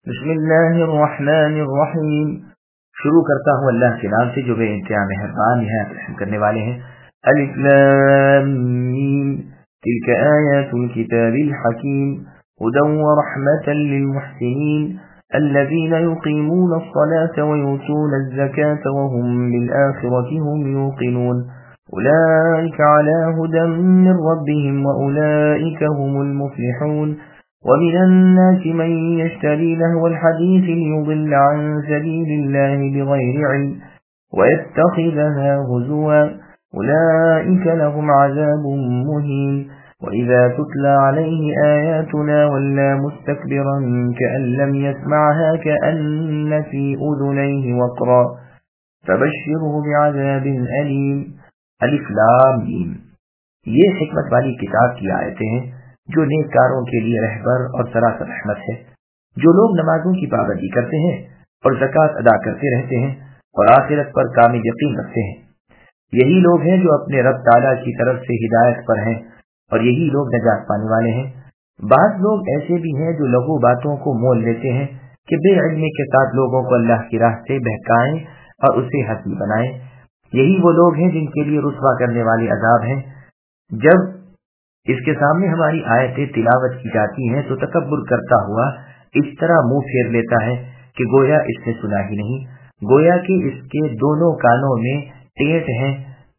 بسم اللہ الرحمن الرحیم. شروع کرتا ہوں اللہ کے نام سے جو بے انتہا مہربان نہایت رحم کرنے والے ہیں. الف لام میم تلك آیات الكتاب الحکیم هدى ورحمة للمحسنین الذين يقيمون الصلاة ويؤتون الزكاة وهم بالآخرة هم يوقنون أولئك على هدى من ربهم وأولئك هم المفلحون. ومن الناس من يشتري لهو الحديث ليضل عن سبيل الله بغير علم ويتخذها هزوا أولئك لهم عذاب مهين. وإذا تتلى عليه آياتنا ولى مستكبرا كأن لم يسمعها كأن في أذنيه وقرا فبشره بعذاب أليم. الف لام میم. یہ حکمت والی کتاب کی آیتیں ہیں جو نیک کاروں کے لیے رہبر اور سراسر رحمت ہے. جو لوگ نمازوں کی پابندی کرتے ہیں اور زکوٰۃ ادا کرتے رہتے ہیں اور آخرت پر کامل یقین رکھتے ہیں، یہی لوگ ہیں جو اپنے رب تعالیٰ کی طرف سے ہدایت پر ہیں اور یہی لوگ نجات پانے والے ہیں. بعض لوگ ایسے بھی ہیں جو لغو باتوں کو مول لیتے ہیں کہ بے علمی کے ساتھ لوگوں کو اللہ کی راہ سے بہکائیں اور اسے حسین بنائیں. یہی وہ لوگ ہیں جن کے لیے رسوا کرنے والے عذاب ہیں. جب اس کے سامنے ہماری آیتیں تلاوت کی جاتی ہیں تو تکبر کرتا ہوا اس طرح منہ پھیر لیتا ہے کہ گویا اس نے سنا ہی نہیں، گویا کہ اس کے دونوں کانوں میں ٹیٹ ہیں.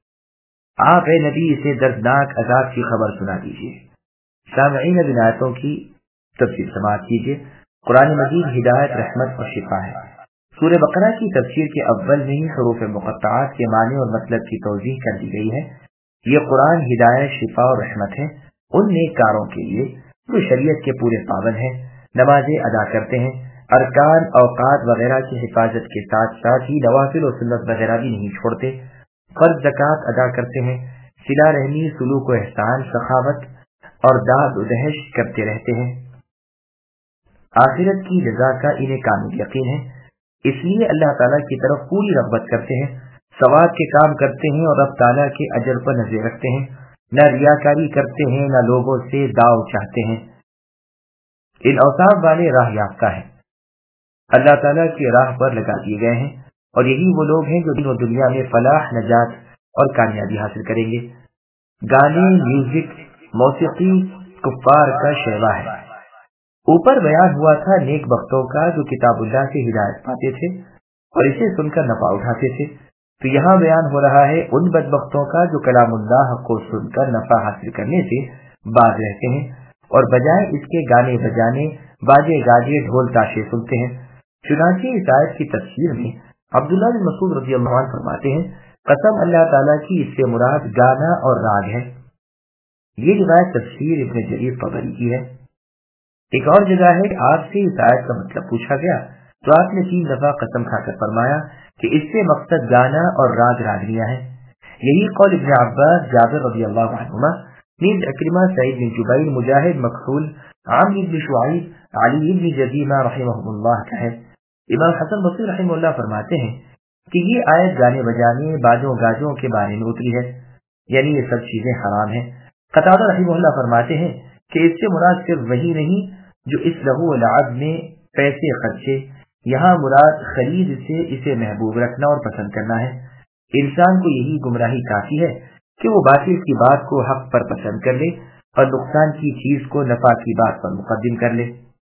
آپ اے نبی اسے دردناک عذاب کی خبر سنا دیجیے. سامعین اب آیتوں کی تفسیر سماعت کیجیے. قرآن مجید ہدایت، رحمت اور شفا ہے. سورہ بقرہ کی تفسیر کے اول میں ہی حروف مقطعات کے معنی اور مطلب کی توضیح کر دی گئی ہے. یہ قرآن ہدایت، شفا اور رحمت ہے ان نیک کاروں کے لیے جو شریعت کے پورے پابند ہیں، نمازیں ادا کرتے ہیں، ارکان، اوقات وغیرہ کی حفاظت کے ساتھ ساتھ ہی نوافل و سنت وغیرہ بھی نہیں چھوڑتے، فرض زکوٰۃ ادا کرتے ہیں، صلہ رحمی، سلوک و احسان، سخاوت اور داد و دہش کرتے رہتے ہیں. آخرت کی جزا کا انہیں کامل یقین ہے، اس لیے اللہ تعالیٰ کی طرف پوری رغبت کرتے ہیں، ثواب کے کام کرتے ہیں اور رب تعالیٰ کے اجر پر نظر رکھتے ہیں، نہ ریاکاری کرتے ہیں نہ لوگوں سے داؤ چاہتے ہیں. ان اوصاف والے راہ یافتہ ہیں، اللہ تعالیٰ کی راہ پر لگا دیے گئے ہیں، اور یہی وہ لوگ ہیں جو دین و دنیا میں فلاح، نجات اور کامیابی حاصل کریں گے. گانے، میوزک، موسیقی کفار کا شیوا ہے. اوپر بیان ہوا تھا نیک بختوں کا جو کتاب اللہ سے ہدایت پاتے تھے اور اسے سن کر نفع اٹھاتے تھے. تو یہاں بیان ہو رہا ہے ان بدبختوں کا جو کلام اللہ کو سن کر نفع حاصل کرنے سے باز رہتے ہیں اور بجائے اس کے گانے بجانے، باجے گاجے، ڈھول تاشے سنتے ہیں. چنانچہ اس آیت کی تفسیر میں عبداللہ بن مسعود رضی اللہ عنہ فرماتے ہیں، قسم اللہ تعالیٰ کی اس سے مراد گانا اور راگ ہے. یہ روایت تفسیر ابن جریر طبری کی ہے. ایک اور جگہ ہے کہ آپ سے اس آیت کا مطلب پوچھا گیا تو آپ نے 3 دفعہ قسم کھا کر فرمایا کہ اس سے مقصد گانا اور راگ راگنیاں ہیں. یہی قول ابن عباس، جابر رضی اللہ عنہما، نیز اکرمہ، سعید بن جبیر، مجاہد، مکحول، عامر بن شعیب، علی بن جزیمہ رحمہ اللہ کا ہے. امام حسن بصری رحمہ اللہ فرماتے ہیں کہ یہ آیت گانے بجانے، باجوں گاجوں کے بارے میں اتری ہے، یعنی یہ سب چیزیں حرام ہیں. قتادہ رحمہ اللہ فرماتے ہیں کہ اس سے مراد صرف وہی نہیں جو اس لہو و لعب میں پیسے خرچے، یہاں مراد خرید سے اسے محبوب رکھنا اور پسند کرنا ہے. انسان کو یہی گمراہی کافی ہے کہ وہ باطل کی بات کو حق پر پسند کر لے اور نقصان کی چیز کو نفع کی بات پر مقدم کر لے.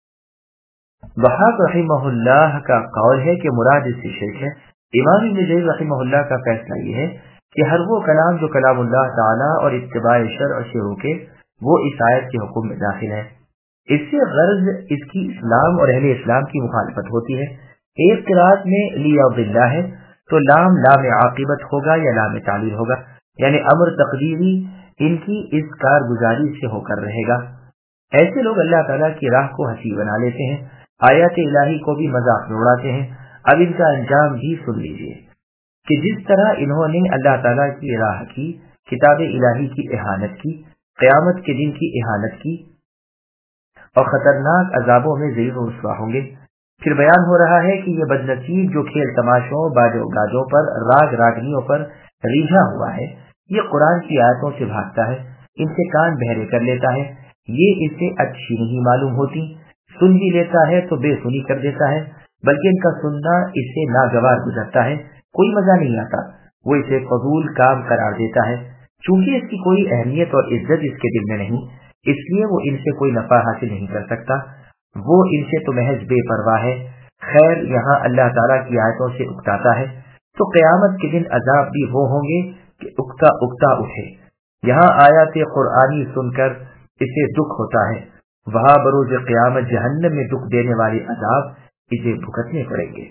وہاب رحمہ اللہ کا قول ہے کہ مراد اس سے شرک ہے. امام ابن جریر رحمہ اللہ کا فیصلہ یہ ہے کہ ہر وہ کلام جو کلام اللہ تعالی اور اتباع شرع سے روکے وہ اس آیت کے حکم میں داخل ہے. اس سے غرض اس کی اسلام اور اہل اسلام کی مخالفت ہوتی ہے. ایک قرات میں لیضل ہے تو لام لام عاقبت ہوگا یا لام تعلیل ہوگا، یعنی امر تقدیری ان کی اس کارگزاری سے ہو کر رہے گا. ایسے لوگ اللہ تعالیٰ کی راہ کو ہنسی بنا لیتے ہیں، آیات الہی کو بھی مذاق میں اڑاتے ہیں. اب ان کا انجام بھی سن لیجیے کہ جس طرح انہوں نے اللہ تعالیٰ کی راہ کی، کتاب الہی کی اہانت کی، قیامت کے دن کی اہانت کی اور خطرناک عذابوں میں ذلیل و رسوا ہوں گے. پھر بیان ہو رہا ہے کہ یہ بدنصیب جو کھیل تماشوں، باجوں گاجوں پر، راگ راگنیوں پر ریجھا ہوا ہے، یہ قرآن کی آیتوں سے بھاگتا ہے، ان سے کان بہرے کر لیتا ہے. یہ اسے اچھی نہیں معلوم ہوتی، सुन भी लेता है तो बेसुनी कर देता है, बल्कि इनका सुनना इसे नागवार गुजरता है, कोई मजा नहीं आता, वो इसे फजूल काम करार देता है। चूंकि इसकी कोई अहमियत और इज्जत इसके दिल में नहीं, इसलिए वो इनसे कोई नफा हासिल नहीं कर सकता, वो इनसे तो महज बेपरवाह है। खैर, यहाँ अल्लाह ताला की आयतों से उकताता है, तो क़यामत के दिन अजाब भी वो होंगे कि उकता उकता उठे। यहाँ आयत कुरानी सुनकर इसे दुख होता है, वहाँ बरोज क़यामत जहन्नम में दुख देने वाले अजाब इसे भुगतने पड़ेंगे।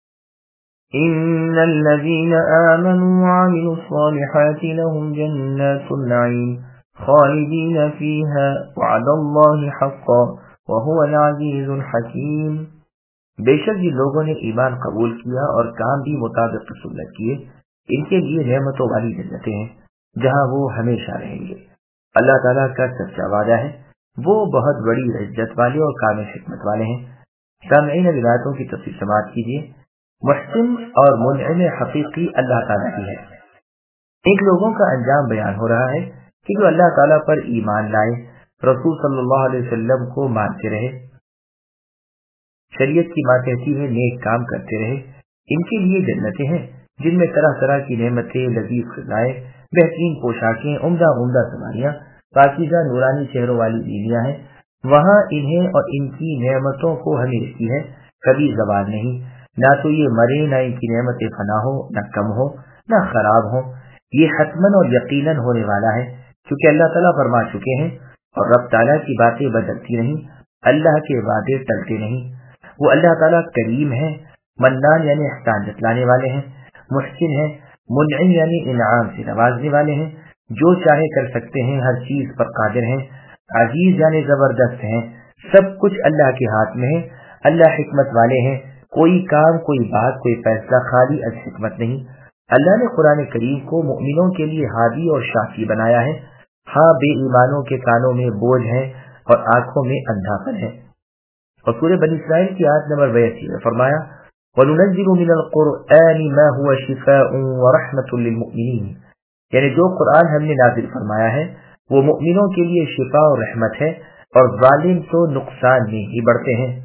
इन्नल्लज़ीना आमनू वअमिलुस सालिहाति लहुम जन्नातुन नईम खालिदीन फीहा वअदल्लाहि हक़्क़न वहुवल अज़ीज़ुल हकीम। बेशक जिन लोगों ने ईमान कबूल किया और काम भी मुताबिक सुन्नत किए, इनके लिए नेमतों वाली जन्नतें हैं जहाँ वो हमेशा रहेंगे। अल्लाह ताला का सच्चा वादा है, वो बहुत बड़ी इज्जत वाले और कामिल हिकमत वाले हैं। सामईन रिवायतों की तफसीर समाअत कीजिए। मुहसिन और मुनइम हकीकी अल्लाह ताला ही है। एक लोगों का अंजाम बयान हो रहा है कि जो अल्लाह ताला पर ईमान लाए, रसूल सल्लल्लाहु अलैहि वसल्लम को मानते रहे, शरीयत की मातहती में नेक काम करते रहे, इनके लिए जन्नतें हैं जिनमें तरह तरह की नेमतें, लजीज ग़िज़ाएं, बेहतरीन पोशाकें, उम्दा उम्दा सवारियां, पाकीज़ा नूरानी चेहरों वाली बीवियां हैं। वहाँ इन्हें और इनकी नेमतों को हमेशा है, कभी ज़वाल नहीं, ना तो ये मरे, ना इनकी नेमतें फना हो, न कम हो, न खराब हो। ये हतमन और यकीनन होने वाला है, क्योंकि अल्लाह ताला फरमा चुके हैं और रब ताला की बातें बदलती नहीं, अल्लाह के वादे टलते नहीं। वो अल्लाह ताला करीम है, मन्नान यानी एहसान जतलाने वाले हैं, मुहसिन है, मुनइम यानी इनाम से नवाजने वाले हैं, जो चाहे कर सकते हैं, हर चीज पर कादिर हैं, अजीज यानी जबरदस्त हैं। सब कुछ अल्लाह के हाथ में है, अल्लाह हिकमत वाले हैं। कोई काम, कोई बात, कोई फैसला खाली अज हिकमत नहीं। अल्लाह ने कुरान करीम को मुमिनों के लिए हादी और शाफी बनाया है। हाँ, बेईमानों के कानों में बोझ है और आंखों में अंधापन है। और सूरह बनी इस्राइल की आयत नंबर 82 में फरमाया, वनुनज़्ज़िलु मिनल क़ुरआनि मा हुवा शिफ़ाउन व रहमतुल लिल मुमिनीन, यानी जो कुरान हमने नाज़िल फरमाया है वो मुमिनों के लिए शिफा और रहमत है, और जालिम तो नुकसान में ही बढ़ते हैं।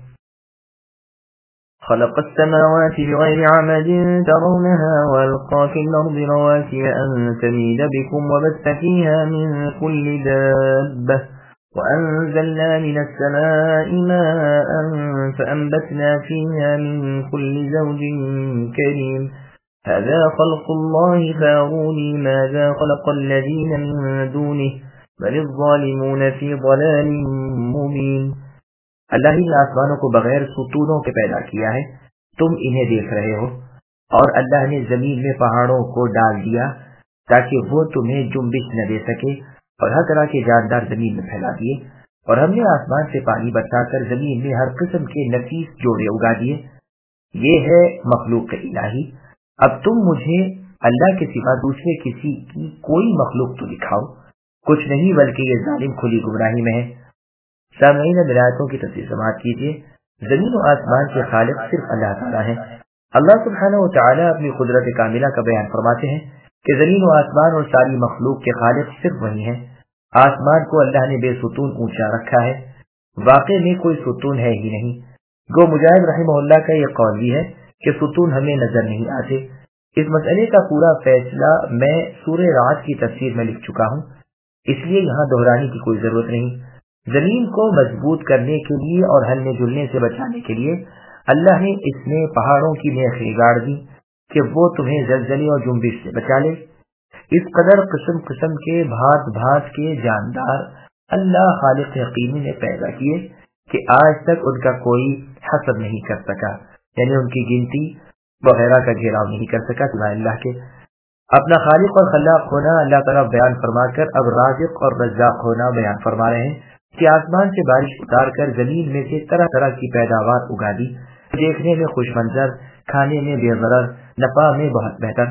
خلق السماوات بغير عمد ترونها وألقى في الأرض رواسي أن تميد بكم وبث فيها من كل دابة وأنزلنا من السماء ماء فأنبتنا فيها من كل زوج كريم هذا خلق الله فاروني ماذا خلق الذين من دونه بل الظالمون في ضلال مبين۔ اللہ ہی نے آسمانوں کو بغیر ستونوں کے پیدا کیا ہے، تم انہیں دیکھ رہے ہو، اور اللہ نے زمین میں پہاڑوں کو ڈال دیا تاکہ وہ تمہیں جنبش نہ دے سکے، اور ہر طرح کے جاندار زمین میں پھیلا دیے، اور ہم نے آسمان سے پانی برسا کر زمین میں ہر قسم کے نفیس جوڑے اگا دیے۔ یہ ہے مخلوق الہی۔ اب تم مجھے اللہ کے سوا دوسرے کسی کی کوئی مخلوق تو دکھاؤ، کچھ نہیں، بلکہ یہ ظالم کھلی گمراہی میں ہے۔ سامعین آیتوں کی تفسیر سماعت کیجیے۔ زمین و آسمان کے خالق صرف اللہ تعالیٰ ہیں۔ اللہ سبحانہ و تعالیٰ اپنی قدرت کاملہ کا بیان فرماتے ہیں کہ زمین و آسمان اور ساری مخلوق کے خالق صرف وہی ہیں۔ آسمان کو اللہ نے بے ستون اونچا رکھا ہے، واقع میں کوئی ستون ہے ہی نہیں۔ گو مجاہد رحمہ اللہ کا یہ قول بھی ہے کہ ستون ہمیں نظر نہیں آتے۔ اس مسئلے کا پورا فیصلہ میں سورہ رعد کی تفسیر میں لکھ چکا ہوں، اس لیے یہاں دہرانے کی کوئی ضرورت نہیں۔ زمین کو مضبوط کرنے کے لیے اور ہلنے جلنے سے بچانے کے لیے اللہ نے اس میں پہاڑوں کی میخیں گاڑ دی کہ وہ تمہیں زلزلے اور جنبش سے بچا لے۔ اس قدر قسم قسم کے بھانت بھانت کے جاندار اللہ خالق یقینی نے پیدا کیے کہ آج تک ان کا کوئی حسب نہیں کر سکا، یعنی ان کی گنتی وغیرہ کا گھیراؤ نہیں کر سکا سوائے اللہ کے۔ اپنا خالق اور خلاق ہونا اللہ تعالیٰ بیان فرما کر اب رازق اور رزاق ہونا بیان فرما رہے ہیں کہ آسمان سے بارش اتار کر زمین میں سے طرح طرح کی پیداوار اگا دی، دیکھنے میں خوش منظر، کھانے میں بے ضرر، نفع میں بہت بہتر۔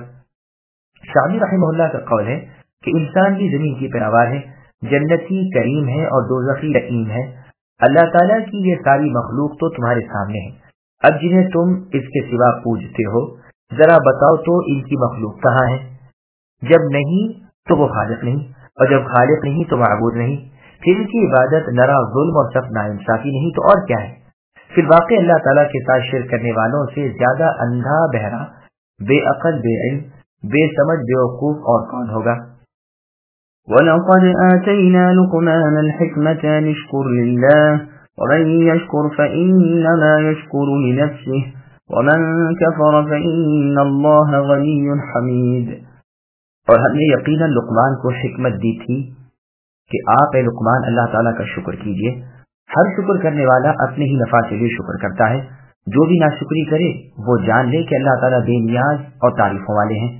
شامی رحمہ اللہ کا قول ہے کہ انسان بھی زمین کی پیداوار ہے، جنتی کریم ہے اور دوزخی لئیم ہے۔ اللہ تعالیٰ کی یہ ساری مخلوق تو تمہارے سامنے ہے، اب جنہیں تم اس کے سوا پوجتے ہو ذرا بتاؤ تو ان کی مخلوق کہاں ہے؟ جب نہیں تو وہ خالق نہیں، اور جب خالق نہیں تو معبود نہیں۔ پھر کی عبادت نرا ظلم اور سخت ناانصافی نہیں تو اور کیا ہے؟ پھر واقع اللہ تعالیٰ کے ساتھ شرک کرنے والوں سے زیادہ اندھا بہرا، بے عقل، بے علم، بے سمجھ، بے وقوف اور کون ہوگا؟ وَلَقَدْ آتَيْنَا لُقْمَانَ الْحِكْمَةَ أَنِ اشْكُرْ لِلَّهِ وَمَنْ يَشْكُرْ فَإِنَّمَا يَشْكُرُ لِنَفْسِهِ وَمَنْ كَفَرَ فَإِنَّ اللَّهَ غَنِيٌّ حَمِيدٌ۔ اور ہم نے یقیناً لقمان کو حکمت دی تھی کہ آپ اے لقمان اللہ تعالیٰ کا شکر کیجئے، ہر شکر کرنے والا اپنے ہی نفع کے لیے شکر کرتا ہے، جو بھی ناشکری کرے وہ جان لے کہ اللہ تعالیٰ بے نیاز اور تعریفوں والے ہیں۔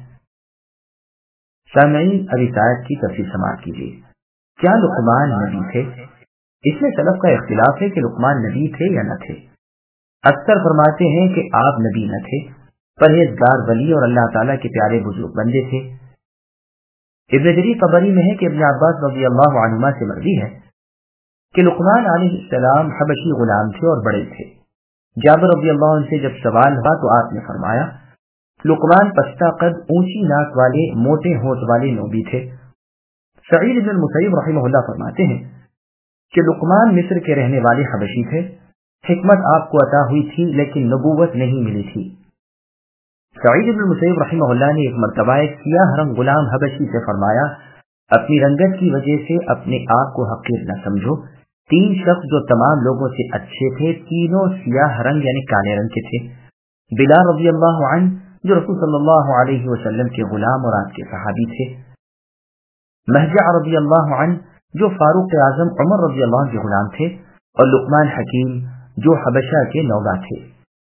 سامعین، اب اس آیت کی تفصیل سماعت کیجیے۔ کیا لقمان نبی تھے؟ اس میں سلف کا اختلاف ہے کہ لقمان نبی تھے یا نہ تھے۔ اکثر فرماتے ہیں کہ آپ نبی نہ تھے، پرہیزگار ولی اور اللہ تعالیٰ کے پیارے بزرگ بندے تھے۔ ابن جریر طبری میں ہے کہ ابن عباس رضی اللہ عنہما سے مروی ہے کہ لقمان علیہ السلام حبشی غلام تھے اور بڑے تھے۔ جابر رضی اللہ عنہ سے جب سوال ہوا تو آپ نے فرمایا لقمان پستہ قد، اونچی ناک والے، موٹے ہونٹ والے نوبی تھے۔ سعید بن المسیب رحمہ اللہ فرماتے ہیں کہ لقمان مصر کے رہنے والے حبشی تھے، حکمت آپ کو عطا ہوئی تھی لیکن نبوت نہیں ملی تھی۔ سعید بن المسیب رحمہ اللہ نے ایک مرتبہ ایک سیاہ رنگ غلام حبشی سے فرمایا اپنی رنگت کی وجہ سے اپنے آپ کو حقیر نہ سمجھو، 3 شخص جو تمام لوگوں سے اچھے تھے، تینوں سیاہ رنگ یعنی کالے رنگ کے تھے۔ بلال رضی اللہ عنہ جو رسول صلی اللہ علیہ وسلم کے غلام اور آپ کے صحابی تھے، مہجع رضی اللہ عنہ جو فاروق اعظم عمر رضی اللہ عنہ کے غلام تھے، اور لقمان حکیم جو حبشہ کے نوبہ تھے۔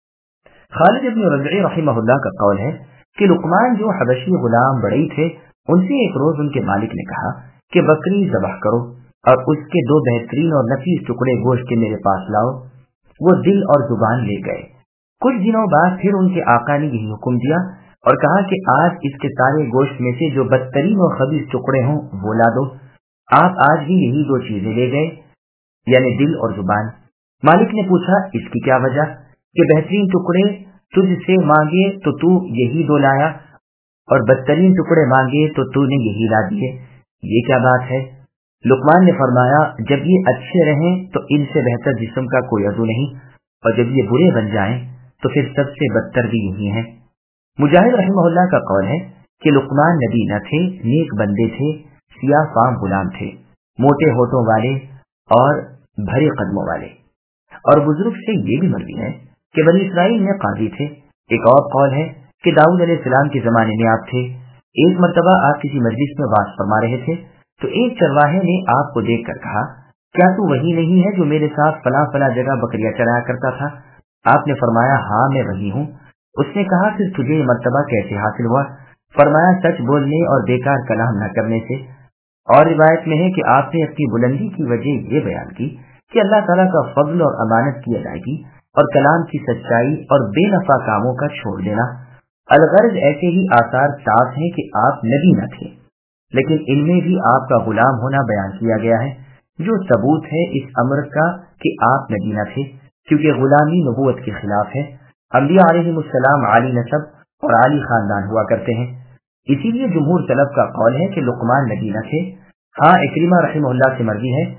خالد بن ربیع رحمہ اللہ کا قول ہے کہ لقمان جو حبشی غلام بڑئی تھے، ان سے ایک روز ان کے مالک نے کہا کہ بکری ذبح کرو اور اس کے 2 بہترین اور نفیس ٹکڑے گوشت کے میرے پاس لاؤ۔ وہ دل اور زبان لے گئے۔ کچھ دنوں بعد پھر ان کے آقا نے یہی حکم دیا اور کہا کہ آج اس کے سارے گوشت میں سے جو بدترین اور خبیث ٹکڑے ہوں وہ لا دو۔ آپ آج بھی یہی 2 چیزیں لے گئے، یعنی دل اور زبان۔ مالک نے پوچھا اس کی کیا وجہ؟ کہ بہترین ٹکڑے تجھ سے مانگے تو تو یہی 2 لایا، اور بدترین ٹکڑے مانگے تو تو نے یہی لا دیے، یہ کیا بات ہے؟ لقمان نے فرمایا جب یہ اچھے رہیں تو ان سے بہتر جسم کا کوئی عضو نہیں، اور جب یہ برے بن جائیں تو پھر سب سے بدتر بھی یہی ہیں۔ مجاہد رحمہ اللہ کا قول ہے کہ لقمان نبی نہ تھے، نیک بندے تھے، سیاہ فام غلام تھے، موٹے ہونٹوں والے اور بھرے قدموں والے۔ اور بزرگ سے یہ بھی مروی ہے کہ بنی اسرائیل میں قاضی تھے۔ ایک اور قول ہے کہ داؤد علیہ السلام کے زمانے میں آپ تھے۔ ایک مرتبہ آپ کسی مجلس میں وعظ فرما رہے تھے تو ایک چرواہے نے آپ کو دیکھ کر کہا کیا تو وہی نہیں ہے جو میرے ساتھ فلاں فلاں جگہ بکریاں چرایا کرتا تھا؟ آپ نے فرمایا ہاں میں وہی ہوں۔ اس نے کہا پھر تجھے یہ مرتبہ کیسے حاصل ہوا؟ فرمایا سچ بولنے اور بیکار کلام نہ کرنے سے۔ اور روایت میں ہے کہ آپ نے اپنی بلندی کی وجہ یہ بیان کی کہ اللہ تعالیٰ کا فضل اور امانت کی ادائیگی اور کلام کی سچائی اور بے نفع کاموں کا چھوڑ دینا۔ الغرض ایسے ہی آثار صاف ہیں کہ آپ نبی نہ تھے، لیکن ان میں بھی آپ کا غلام ہونا بیان کیا گیا ہے، جو ثبوت ہے اس امر کا کہ آپ نبی نہ تھے، کیونکہ غلامی نبوت کے خلاف ہے۔ انبیاء علیہم السلام عالی نسب اور عالی خاندان ہوا کرتے ہیں، اسی لیے جمہور سلف کا قول ہے کہ لقمان نبی نہ تھے۔ ہاں اکرمہ رحمہ اللہ سے مروی ہے،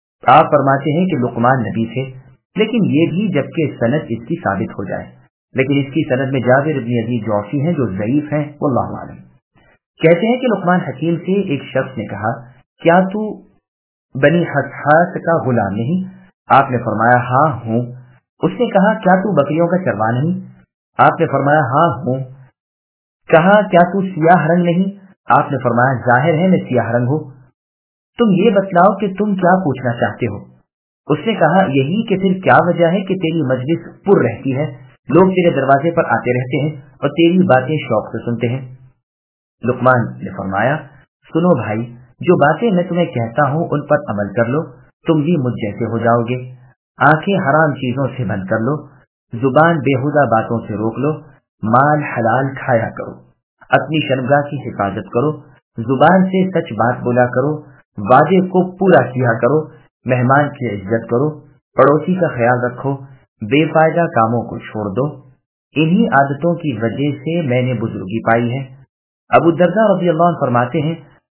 آپ فرماتے ہیں کہ لقمان نبی تھے، لیکن یہ بھی جبکہ سند اس کی ثابت ہو جائے، لیکن اس کی سند میں جابر بن یزید جعفی ہیں جو ضعیف ہیں، واللہ اعلم۔ کہتے ہیں کہ لقمان حکیم سے ایک شخص نے کہا کیا تو بنی حسحاس کا غلام نہیں؟ آپ نے فرمایا ہاں ہوں۔ اس نے کہا کیا تو بکریوں کا چرواہ نہیں؟ آپ نے فرمایا ہاں ہوں۔ کہا کیا تو سیاہ رنگ نہیں؟ آپ نے فرمایا ظاہر ہے میں سیاہ رنگ ہوں۔ تم یہ بتلاؤ کہ تم کیا پوچھنا چاہتے ہو؟ اس نے کہا یہی کہ پھر کیا وجہ ہے کہ تیری مجلس پر رہتی ہے، لوگ تیرے دروازے پر آتے رہتے ہیں اور تیری باتیں شوق سے سنتے ہیں۔ لقمان نے فرمایا سنو بھائی، جو باتیں میں تمہیں کہتا ہوں ان پر عمل کر لو، تم بھی مجھ جیسے ہو جاؤ گے۔ آنکھیں حرام چیزوں سے بند کر لو، زبان بےہودہ باتوں سے روک لو، مال حلال کھایا کرو، اپنی شرمگاہ کی حفاظت کرو، زبان سے سچ بات بولا کرو، وعدے کو پورا کیا کرو، مہمان کی عزت کرو، پڑوسی کا خیال رکھو، بے فائدہ کاموں کو چھوڑ دو۔ انہی عادتوں کی وجہ سے میں نے بزرگی پائی ہے۔ ابو الدرداء رضی اللہ عنہ فرماتے ہیں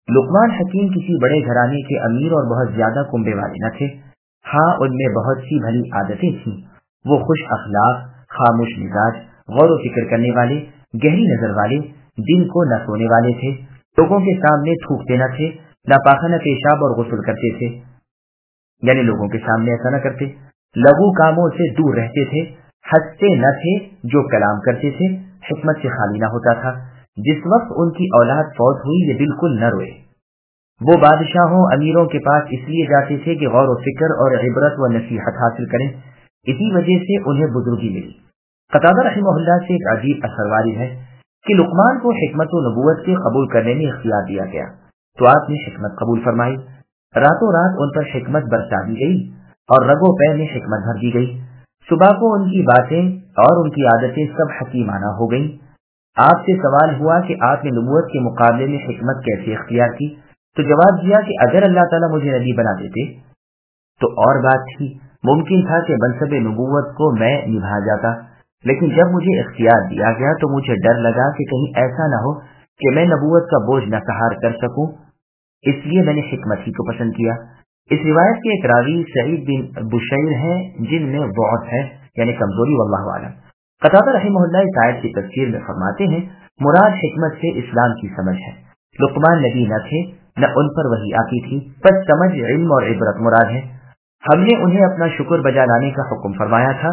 لقمان حکیم کسی بڑے گھرانے کے امیر اور بہت زیادہ کنبے والے نہ تھے، ہاں ان میں بہت سی بھلی عادتیں تھیں۔ وہ خوش اخلاق، خاموش مزاج، غور و فکر کرنے والے، گہری نظر والے، دن کو نہ سونے والے تھے، لوگوں کے سامنے تھوکتے نہ تھے، نہ پاخانہ پیشاب اور غسل کرتے تھے، یعنی لوگوں کے سامنے ایسا نہ کرتے، لغو کاموں سے دور رہتے تھے، ہنستے نہ تھے، جو کلام کرتے تھے حکمت سے خالی نہ ہوتا تھا۔ جس وقت ان کی اولاد فوت ہوئی یہ بالکل نہ روئے۔ وہ بادشاہوں امیروں کے پاس اس لیے جاتے تھے کہ غور و فکر اور عبرت و نصیحت حاصل کریں، اسی وجہ سے انہیں بزرگی ملی۔ قتادہ رحمہ اللہ سے ایک عجیب اثر وارد ہے کہ لقمان کو حکمت و نبوت کے قبول کرنے میں اختیار دیا گیا تو آپ نے حکمت قبول فرمائی، راتوں رات ان پر حکمت برسا دی گئی اور رگوں پے میں حکمت بھر دی گئی۔ صبح کو ان کی باتیں اور ان کی عادتیں سب حکیمانہ ہو گئیں۔ آپ سے سوال ہوا کہ آپ نے نبوت کے مقابلے میں حکمت کیسے اختیار کی؟ تو جواب دیا کہ اگر اللہ تعالیٰ مجھے نبی بنا دیتے تو اور بات تھی، ممکن تھا کہ منصب نبوت کو میں نبھا جاتا، لیکن جب مجھے اختیار دیا گیا تو مجھے ڈر لگا کہ کہیں ایسا نہ ہو کہ میں نبوت کا بوجھ نہ سہار کر سکوں، اس لیے میں نے حکمت ہی کو پسند کیا۔ اس روایت کے ایک راوی سعید بن بشیر ہیں جن میں ضعف ہے، یعنی کمزوری، واللہ اعلم۔ قتادہ رحمہ اللہ اس آیت کی تفسیر میں فرماتے ہیں مراد حکمت سے اسلام کی سمجھ ہے۔ لقمان نبی نہ تھے، نہ ان پر وحی آتی تھی، بس سمجھ، علم اور عبرت مراد ہے۔ ہم نے انہیں اپنا شکر بجا لانے کا حکم فرمایا تھا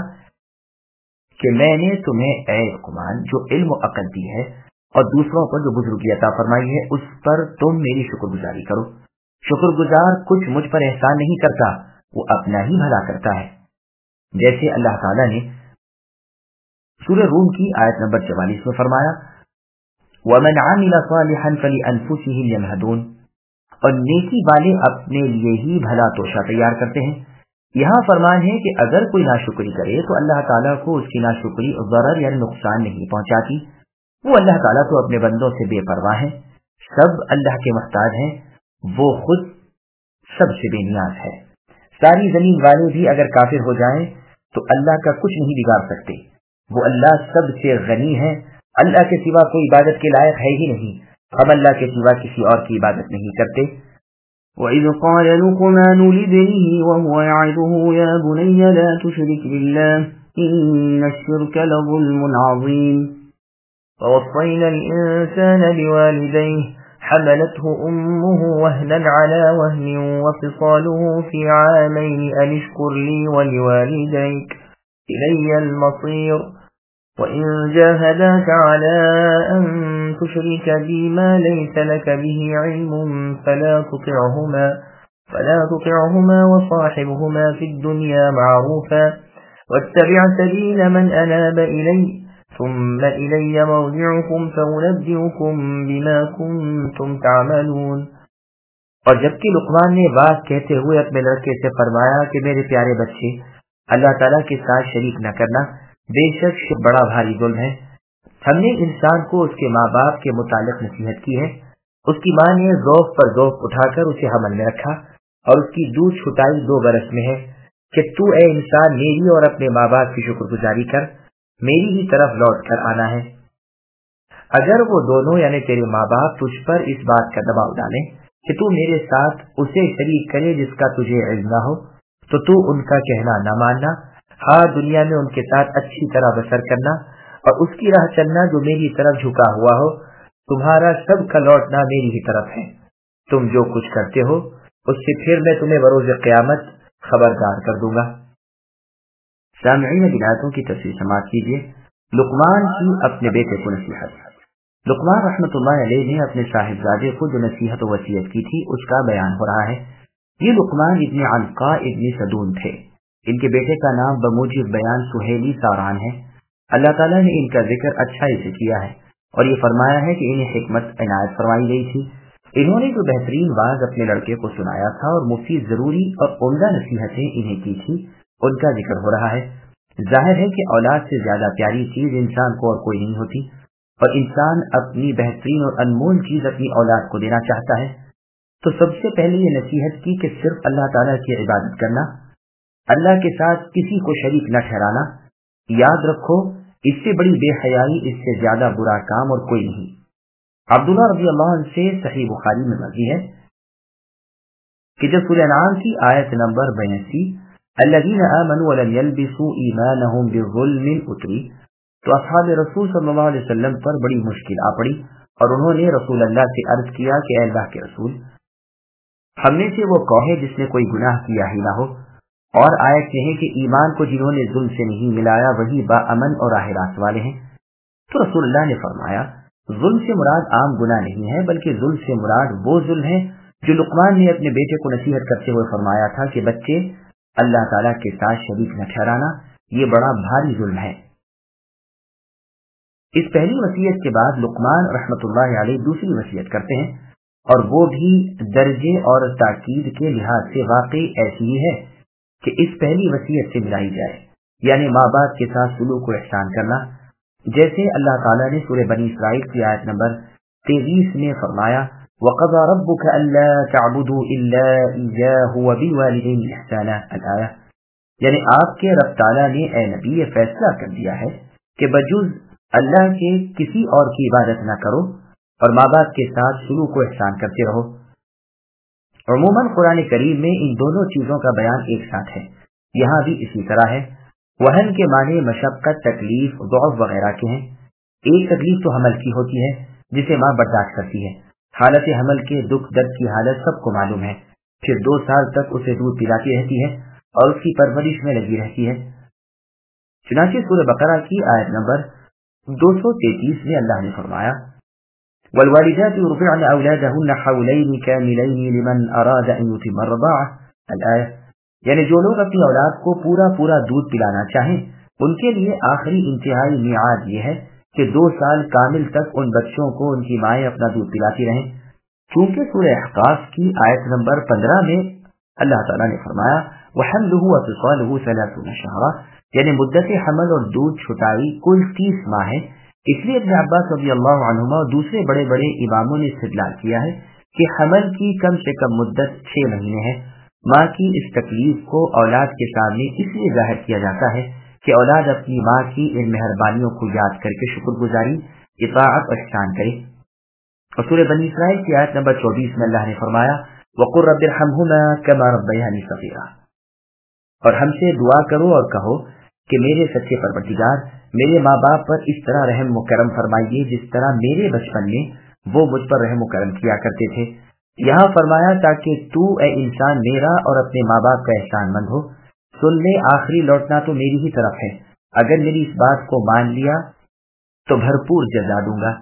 کہ میں نے تمہیں اے لقمان جو علم و عقل دی ہے اور دوسروں پر جو بزرگی عطا فرمائی ہے اس پر تم میری شکر گزاری کرو۔ شکر گزار کچھ مجھ پر احسان نہیں کرتا، وہ اپنا ہی بھلا کرتا ہے۔ جیسے اللہ تعالیٰ نے سورہ روم کی آیت نمبر 44 میں فرمایا وَمَنْ عَمِلَ صَالِحًا فَلِأَنفُسِهِمْ يَمْهَدُونَ، اور نیکی والے اپنے لیے ہی بھلا توشہ تیار کرتے ہیں۔ یہاں فرمان ہے کہ اگر کوئی ناشکری کرے تو اللہ تعالیٰ کو اس کی ناشکری ضرر یعنی نقصان نہیں پہنچاتی۔ وہ اللہ تعالیٰ تو اپنے بندوں سے بے پرواہ ہیں، سب اللہ کے محتاج ہیں، وہ خود سب سے بے نیاز ہے۔ ساری زمین والے بھی اگر کافر ہو جائیں تو اللہ کا کچھ نہیں بگاڑ سکتے، وہ اللہ سب سے غنی ہے، اللہ کے سوا کوئی عبادت کے لائق ہے ہی نہیں، ہم اللہ کے سوا کسی اور کی عبادت نہیں کرتے۔ وَإِذْ قَالَ لُقْمَانُ لِابْنِهِ وَهُوَ يَعِظُهُ يَا بُنَيَّ لَا تُشْرِكْ بِاللَّهِ إِنَّ الشِّرْكَ لَظُلْمٌ عَظِيمٌ وَوَصَّيْنَا الْإِنسَانَ بِوَالِدَيْهِ حَمَلَتْهُ أُمُّهُ وَهْنًا عَلَى وَهْنٍ وَفِصَالُهُ فِي عَامَيْنِ أَنِ اشْكُرْ لِي وَلِوَالِدَيْكَ إِلَيَّ الْمَصِيرُ وَإِن جَاهَدَاكَ عَلَى أَن تُشْرِكَ بِي مَا لَيْسَ لَكَ بِهِ عِلْمٌ فَلَا تُطِعْهُمَا وَصَاحِبْهُمَا فِي الدُّنْيَا مَعْرُوفًا وَاتَّبِعْ سَبِيلَ مَنْ أَنَابَ إِلَيَّ ثُمَّ إِلَيَّ مَرْجِعُكُمْ فَأُنَبِّئُكُمْ بِمَا كُنتُمْ تَعْمَلُونَ۔ اور جبکہ لقمان نے بات کہتے ہوئے اپنے لڑکے سے فرمایا کہ میرے پیارے بچے، اللہ تعالیٰ کے ساتھ شریک نہ کرنا، بے شک بڑا بھاری ظلم ہے۔ ہم نے انسان کو اس کے ماں باپ کے متعلق نصیحت کی ہے، اس کی ماں نے ذوق پر ذوق اٹھا کر اسے حمل میں رکھا اور اس کی دودھ چھٹائی 2 برس میں ہے کہ تو اے انسان میری اور اپنے ماں باپ کی شکر گزاری کر، میری ہی طرف لوٹ کر آنا ہے۔ اگر وہ دونوں یعنی تیرے ماں باپ تجھ پر اس بات کا دباؤ ڈالیں کہ تو میرے ساتھ اسے شریک کرے جس کا تجھے علم نہ ہو تو تو ان کا کہنا نہ ماننا، ہاں دنیا میں ان کے ساتھ اچھی طرح بسر کرنا اور اس کی راہ چلنا جو میری طرف جھکا ہوا ہو، تمہارا سب کا لوٹنا میری ہی طرف ہے، تم جو کچھ کرتے ہو اس سے پھر میں تمہیں بروز قیامت خبردار کر دوں گا۔ سامعین آیاتوں کی تفسیر سماعت کیجیے۔ لقمان کی اپنے بیٹے کو نصیحت۔ لقمان رحمۃ اللہ علیہ نے اپنے صاحبزادے کو جو نصیحت و وصیت کی تھی اس کا بیان ہو رہا ہے۔ یہ لقمان ابن عنقا ابن صدون تھے، ان کے بیٹے کا نام بموجب بیان سہیلی ساران ہے۔ اللہ تعالیٰ نے ان کا ذکر اچھائی سے کیا ہے اور یہ فرمایا ہے کہ انہیں حکمت عنایت فرمائی گئی تھی۔ انہوں نے جو بہترین باز اپنے لڑکے کو سنایا تھا اور مفید ضروری اور عمدہ نصیحتیں انہیں کی تھی ان کا ذکر ہو رہا ہے۔ ظاہر ہے کہ اولاد سے زیادہ پیاری چیز انسان کو اور کوئی نہیں ہوتی، اور انسان اپنی بہترین اور انمول چیز اپنی اولاد کو دینا چاہتا ہے۔ تو سب سے پہلے یہ نصیحت کی کہ صرف اللہ تعالیٰ کی عبادت کرنا، اللہ کے ساتھ کسی کو شریک نہ ٹھہرانا۔ یاد رکھو اس سے بڑی بے حیائی، اس سے زیادہ برا کام اور کوئی نہیں۔ عبداللہ رضی اللہ عنہ سے صحیح بخاری میں مروی ہے کہ جب سورہ انعام کی آیت نمبر 82 الذین آمنوا ولم يلبسوا ایمانهم بظلم اتری تو اصحاب رسول صلی اللہ علیہ وسلم پر بڑی مشکل آ پڑی اور انہوں نے رسول اللہ سے عرض کیا کہ اے اللہ کے رسول، ہم میں سے وہ کون ہے جس نے کوئی گناہ کیا ہی نہ ہو، اور آیت یہ ہے کہ ایمان کو جنہوں نے ظلم سے نہیں ملایا وہی با امن اور راہ راست والے ہیں۔ تو رسول اللہ نے فرمایا ظلم سے مراد عام گناہ نہیں ہے، بلکہ ظلم سے مراد وہ ظلم ہے جو لقمان نے اپنے بیٹے کو نصیحت کرتے ہوئے فرمایا تھا کہ بچے اللہ تعالیٰ کے ساتھ شریک نہ ٹھہرانا، یہ بڑا بھاری ظلم ہے۔ اس پہلی وصیت کے بعد لقمان رحمۃ اللہ علیہ دوسری وصیت کرتے ہیں، اور وہ بھی درجے اور تاکید کے لحاظ سے واقعی ایسی ہی ہے کہ اس پہلی وصیت سے ملائی جائے، یعنی ماں باپ کے ساتھ سلوک و احسان کرنا، جیسے اللہ تعالیٰ نے سورہ بنی اسرائیل کی آیت نمبر 23 میں فرمایا وَقَضَى رَبُّكَ أَلَّا تَعْبُدُوا إِلَّا إِيَّاهُ وَبِالْوَالِدَيْنِ إِحْسَانًا الآیہ، یعنی آپ کے رب تعالیٰ نے اے نبی یہ فیصلہ کر دیا ہے کہ بجز اللہ کے کسی اور کی عبادت نہ کرو اور ماں باپ کے ساتھ سلوک و احسان کرتے رہو۔ عموماً قرآن کریم میں ان دونوں چیزوں کا بیان ایک ساتھ ہے، یہاں بھی اسی طرح ہے۔ وہن کے معنی مشقت، تکلیف، ضعف وغیرہ کے ہیں۔ ایک تکلیف تو حمل کی ہوتی ہے جسے ماں برداشت کرتی ہے، حالت حمل کے دکھ درد کی حالت سب کو معلوم ہے، پھر 2 سال تک اسے دودھ پلاتی رہتی ہے اور اس کی پرورش میں لگی رہتی ہے۔ چنانچہ سورہ بقرہ کی آیت نمبر 233 میں اللہ نے فرمایا والوالدات يرضعن اولادهن حولين كاملين لمن اراد ان يتم الرضاعة الآیہ، یعنی جو لوگ اپنی اولاد کو پورا دودھ پلانا چاہیں ان کے لیے آخری انتہائی میعاد یہ ہے کہ 2 سال کامل تک ان بچوں کو ان کی مائیں اپنا دودھ پلاتی رہیں۔ چونکہ سورہ احقاف کی آیت نمبر 15 میں اللہ تعالیٰ نے فرمایا وحمله وفصاله 30 شهرا، یعنی مدت حمل اور دودھ چھٹائی کل 30 ماہ ہے۔ اس لیے ابن عباس رضی اللہ عنہما اور دوسرے بڑے بڑے اماموں نے استدلال کیا ہے کہ حمل کی کم سے کم مدت 6 مہینے ہے۔ ماں کی اس تکلیف کو اولاد کے سامنے اس لیے ظاہر کیا جاتا ہے کہ اولاد اپنی ماں کی ان مہربانیوں کو یاد کر کے شکر گزاری، اطاعت اور احسان کرے۔ اور سورہ بنی اسرائیل کی آیت نمبر 24 میں اللہ نے فرمایا وَقُلْ رَبِّ ارْحَمْهُمَا كَمَا رَبَّيَانِي صَغِيرًا، اور ہم سے دعا کرو اور کہو کہ میرے سچے پروردگار میرے ماں باپ پر اس طرح رحم و کرم فرمائیے جس طرح میرے بچپن میں وہ مجھ پر رحم و کرم کیا کرتے تھے۔ یہاں فرمایا تاکہ تو اے انسان میرا اور اپنے ماں باپ کا احسان مند ہو۔ سن لے آخری لوٹنا تو میری ہی طرف ہے، اگر میری اس بات کو مان لیا تو بھرپور جزا دوں گا۔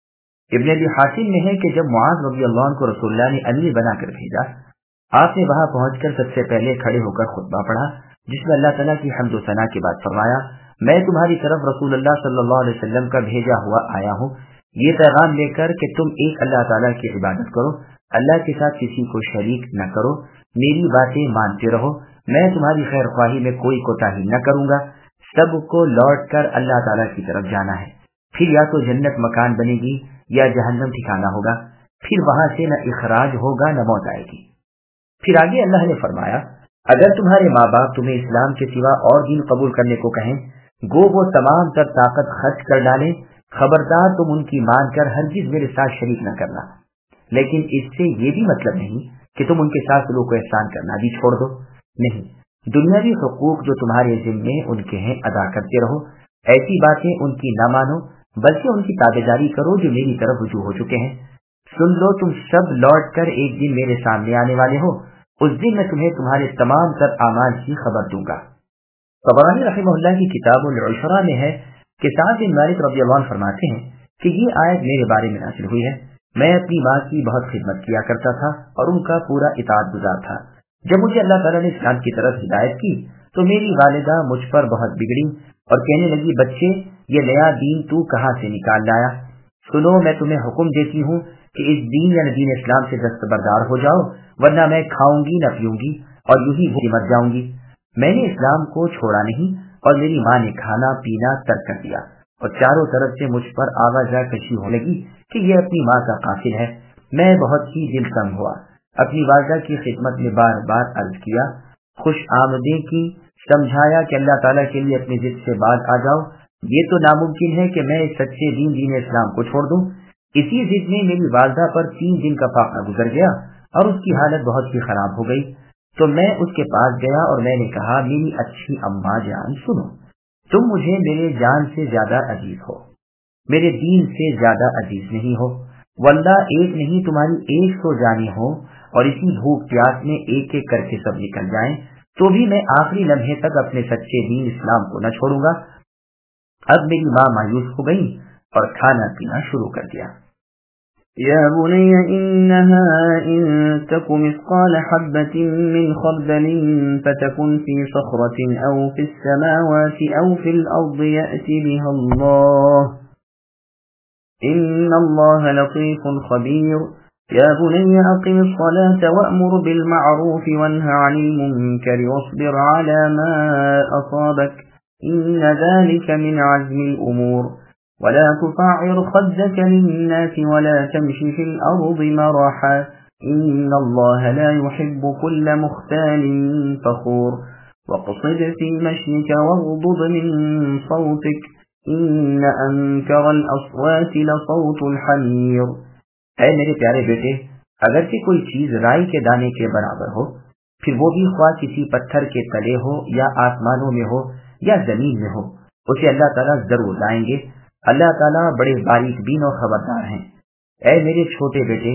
ابن ابی حاتم میں ہے کہ جب معاذ رضی اللہ عنہ کو رسول اللہ نے امیر بنا کر بھیجا، آپ نے وہاں پہنچ کر سب سے پہلے کھڑے ہو کر خطبہ پڑھا جس میں اللہ تعالیٰ کی حمد و ثنا کے بعد فرمایا میں تمہاری طرف رسول اللہ صلی اللہ علیہ وسلم کا بھیجا ہوا آیا ہوں یہ پیغام لے کر کہ تم ایک اللہ تعالیٰ کی عبادت کرو، اللہ کے ساتھ کسی کو شریک نہ کرو، میری باتیں مانتے رہو، میں تمہاری خیر خواہی میں کوئی کوتاہی نہ کروں گا، سب کو لوٹ کر اللہ تعالیٰ کی طرف جانا ہے، پھر یا تو جنت مکان بنے گی یا جہنم ٹھکانا ہوگا، پھر وہاں سے نہ اخراج ہوگا نہ موت آئے گی۔ پھر آگے اللہ نے فرمایا اگر تمہارے ماں باپ تمہیں اسلام کے سوا اور دین قبول کرنے کو کہیں گو وہ تمام تر طاقت خرچ کر ڈالیں، خبردار تم ان کی مان کر ہرگز میرے ساتھ شریک نہ کرنا، لیکن اس سے یہ بھی مطلب نہیں کہ تم ان کے ساتھ سلوک و احسان کرنا بھی چھوڑ دو، نہیں، دنیاوی حقوق جو تمہارے ذمے ان کے ہیں ادا کرتے رہو، ایسی باتیں ان کی نہ مانو بلکہ ان کی تابعداری کرو جو میری طرف رجوع ہو چکے ہیں۔ سن لو تم سب لوٹ کر ایک دن میرے سامنے آنے والے ہو، اس دن میں تمہیں تمہارے تمام تر اعمال کی خبر دوں گا۔ طبرانی رحمہ اللہ کی کتاب العشرہ میں ہے کہ سعد بن مالک رضی اللہ عنہ فرماتے ہیں کہ یہ آیت میرے بارے میں نازل ہوئی ہے، میں اپنی ماں کی بہت خدمت کیا کرتا تھا اور ان کا پورا اطاعت گزار تھا۔ جب مجھے اللہ تعالیٰ نے اسلام کی طرف ہدایت کی تو میری والدہ مجھ پر بہت بگڑی اور کہنے لگی بچے یہ نیا دین تو کہاں سے نکال لایا؟ سنو میں تمہیں حکم دیتی ہوں کہ اس دین یعنی دین اسلام سے دستبردار ہو جاؤ ورنہ میں کھاؤں گی نہ پیوں گی اور یوں ہی بھوکی مر جاؤں گی۔ میں نے اسلام کو چھوڑا نہیں اور میری ماں نے کھانا پینا ترک کر دیا اور چاروں طرف سے مجھ پر آوازہ کشی ہونے لگی کہ یہ اپنی ماں کا قاتل ہے۔ میں بہت ہی دل تنگ ہوا، اپنی والدہ کی خدمت میں بار بار عرض کیا، خوش آمدیں کی، سمجھایا کہ اللہ تعالیٰ کے لیے اپنی ضد سے باز آ جاؤ، یہ تو ناممکن ہے کہ میں اس سچے دین اسلام کو چھوڑ دوں، اسی ضد میں میری والدہ پر 3 دن کا فاقہ گزر گیا اور اس کی حالت بہت ہی خراب ہو گئی، تو میں اس کے پاس گیا اور میں نے کہا میری اچھی اماں جان سنو، تم مجھے میرے جان سے زیادہ عزیز ہو، میرے دین سے زیادہ عزیز نہیں ہو، واللہ ایک نہیں تمہاری 100 جانیں ہوں اور اسی بھوک پیاس میں ایک ایک کر کے سب نکل جائیں تو بھی میں آخری لمحے تک اپنے سچے دین اسلام کو نہ چھوڑوں گا۔ اب میری ماں مایوس ہو گئی اور کھانا پینا شروع کر دیا۔ يا بني إنها إن تك مثقال حبة من خردل فتكن في صخرة أو في السماوات أو في الأرض يأت بها الله إن الله لطيف خبير يا بني أقم الصلاة وأمر بالمعروف وانه عن المنكر واصبر على ما أصابك إن ذلك من عزم الأمور ولا تصعر خدك للناس ولا تمشي في الأرض مرحا إن الله لا يحب كل مختال فخور واقصد في مشيك واغضض من صوتك إن أنكر الأصوات لصوت الحمير۔ اے میرے پیارے بیٹے، اگرچہ کوئی چیز رائی کے دانے کے برابر ہو، پھر وہ بھی خواہ کسی پتھر کے تلے ہو یا آسمانوں میں ہو یا زمین میں ہو، اسے اللہ تعالیٰ ضرور لائیں گے۔ اللہ تعالیٰ بڑے باریک بین اور خبردار ہیں۔ اے میرے چھوٹے بیٹے،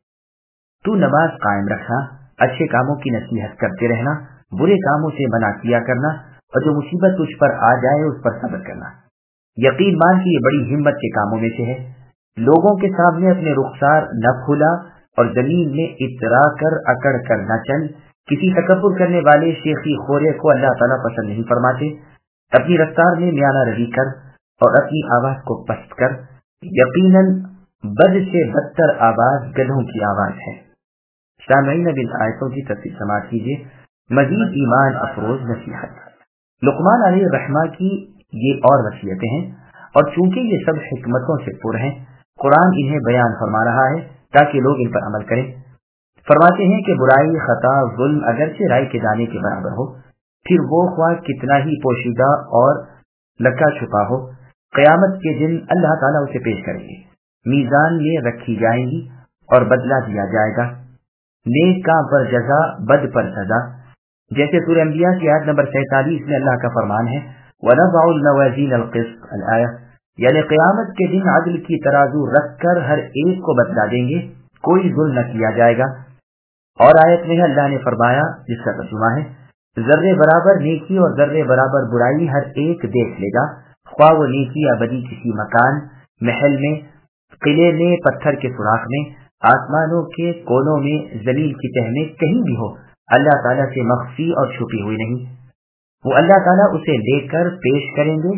تو نماز قائم رکھنا، اچھے کاموں کی نصیحت کرتے رہنا، برے کاموں سے منع کیا کرنا، اور جو مصیبت تجھ پر آ جائے اس پر صبر کرنا۔ یقین مان کہ یہ بڑی ہمت کے کاموں میں سے ہے۔ لوگوں کے سامنے اپنے رخسار نہ کھلا اور زمین میں اترا کر اکڑ کر نہ چل۔ کسی تکبر کرنے والے شیخی خورے کو اللہ تعالیٰ پسند نہیں فرماتے۔ اپنی رفتار میں میانہ روی کر اور اپنی آواز کو پست کر، یقیناً بد سے بدتر آواز گدھوں کی آواز ہے۔ سامعین اب ان آیتوں کی تفصیل سماعت کیجیے۔ مزید ایمان افروز نصیحت۔ لقمان علیہ الرحمہ کی یہ اور وصیتیں ہیں، اور چونکہ یہ سب حکمتوں سے پر ہیں، قرآن انہیں بیان فرما رہا ہے تاکہ لوگ ان پر عمل کریں۔ فرماتے ہیں کہ برائی، خطا، ظلم اگرچہ رائی کے دانے کے برابر ہو، پھر وہ خواہ کتنا ہی پوشیدہ اور لکا چھپا ہو، قیامت کے دن اللہ تعالیٰ اسے پیش کریں گے، میزان میں رکھی جائیں گی اور بدلہ دیا جائے گا، نیک کام پر جزا، بد پر سزا۔ جیسے سورہ انبیاء کی آیت نمبر 47 میں اللہ کا فرمان ہے وَنَضَعُ الْمَوَازِينَ الْقِسْطَ الآیہ، یعنی قیامت کے دن عدل کی ترازو رکھ کر ہر ایک کو بدلا دیں گے، کوئی ظلم نہ کیا جائے گا۔ اور آیت میں اللہ نے فرمایا، جس کا ترجمہ ہے، ذرے برابر نیکی اور ذرے برابر برائی ہر ایک دیکھ لے گا، خواہ وہ نیکی یا بدی کسی مکان، محل میں، قلعے میں، پتھر کے سوراخ میں، آسمانوں کے کونوں میں، زمین کی تہ میں، کہیں بھی ہو، اللہ تعالیٰ سے مخفی اور چھپی ہوئی نہیں۔ وہ اللہ تعالیٰ اسے لے کر پیش کریں گے،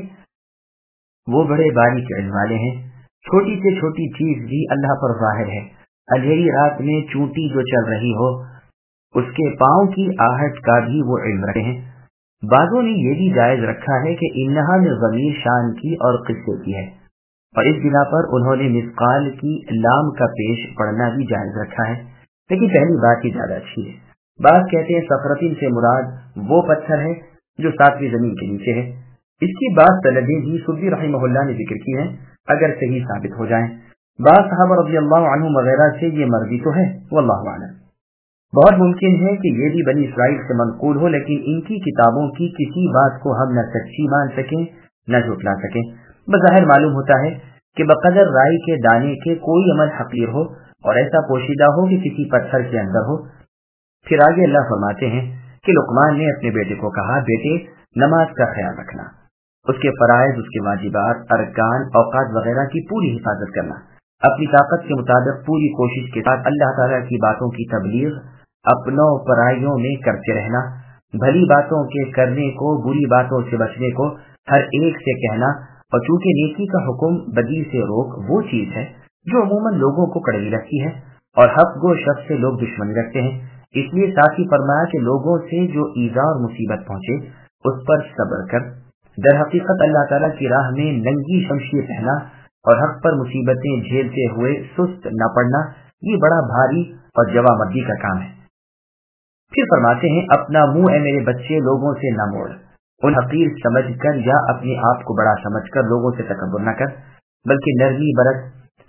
وہ بڑے باریک علم والے ہیں۔ چھوٹی سے چھوٹی چیز بھی اللہ پر ظاہر ہے۔ اندھیری رات میں چونٹی جو چل رہی ہو، اس کے پاؤں کی آہٹ کا بھی وہ علم رکھتے ہیں۔ بعضوں نے یہ بھی جائز رکھا ہے کہ انہا میں ضمیر شان کی اور قصے کی ہے، اور اس بنا پر انہوں نے مثقال کی لام کا پیش پڑھنا بھی جائز رکھا ہے، لیکن پہلی بات ہی زیادہ اچھی ہے۔ بعض کہتے ہیں صخرتین سے مراد وہ پتھر ہے جو 7ویں زمین کے نیچے ہے۔ اس کی بعض سندیں بھی سبی رحمہ اللہ نے ذکر کی ہیں، اگر صحیح ثابت ہو جائیں۔ بعض صحابہ رضی اللہ عنہ وغیرہ سے یہ مرضی تو ہے، واللہ اعلم۔ بہت ممکن ہے کہ یہ بھی بنی اسرائیل سے منقول ہو، لیکن ان کی کتابوں کی کسی بات کو ہم نہ سچی مان سکیں نہ جھٹلا سکیں۔ بظاہر معلوم ہوتا ہے کہ بقدر رائی کے دانے کے کوئی عمل حقیر ہو اور ایسا پوشیدہ ہو کہ کسی پتھر کے اندر ہو۔ پھر آگے اللہ فرماتے ہیں کہ لقمان نے اپنے بیٹے کو کہا، بیٹے نماز کا خیال رکھنا، اس کے فرائض، اس کے واجبات، ارکان، اوقات وغیرہ کی پوری حفاظت کرنا، اپنی طاقت کے مطابق پوری کوشش کے ساتھ اللہ تعالیٰ کی باتوں کی تبلیغ اپنوں پرائیوں میں کرتے رہنا، بھلی باتوں کے کرنے کو، بری باتوں سے بچنے کو ہر ایک سے کہنا، اور چونکہ نیکی کا حکم بدی سے روک وہ چیز ہے جو عموماً لوگوں کو کڑوی لگتی ہے اور حق گو شخص سے لوگ دشمنی رکھتے ہیں، اس لیے ساتھ ہی فرمایا کہ لوگوں سے جو ایذا اور مصیبت پہنچے اس پر صبر کر۔ در حقیقت اللہ تعالیٰ کی راہ میں ننگی شمشیر پہنا اور حق پر مصیبتیں جھیلتے ہوئے سست نہ پڑنا، یہ بڑا بھاری اور جوامردی کا کام ہے۔ پھر فرماتے ہیں، اپنا منہ اے میرے بچے لوگوں سے نہ موڑ، ان حقیر سمجھ کر یا اپنے آپ کو بڑا سمجھ کر لوگوں سے تکبر نہ کر، بلکہ نرمی برت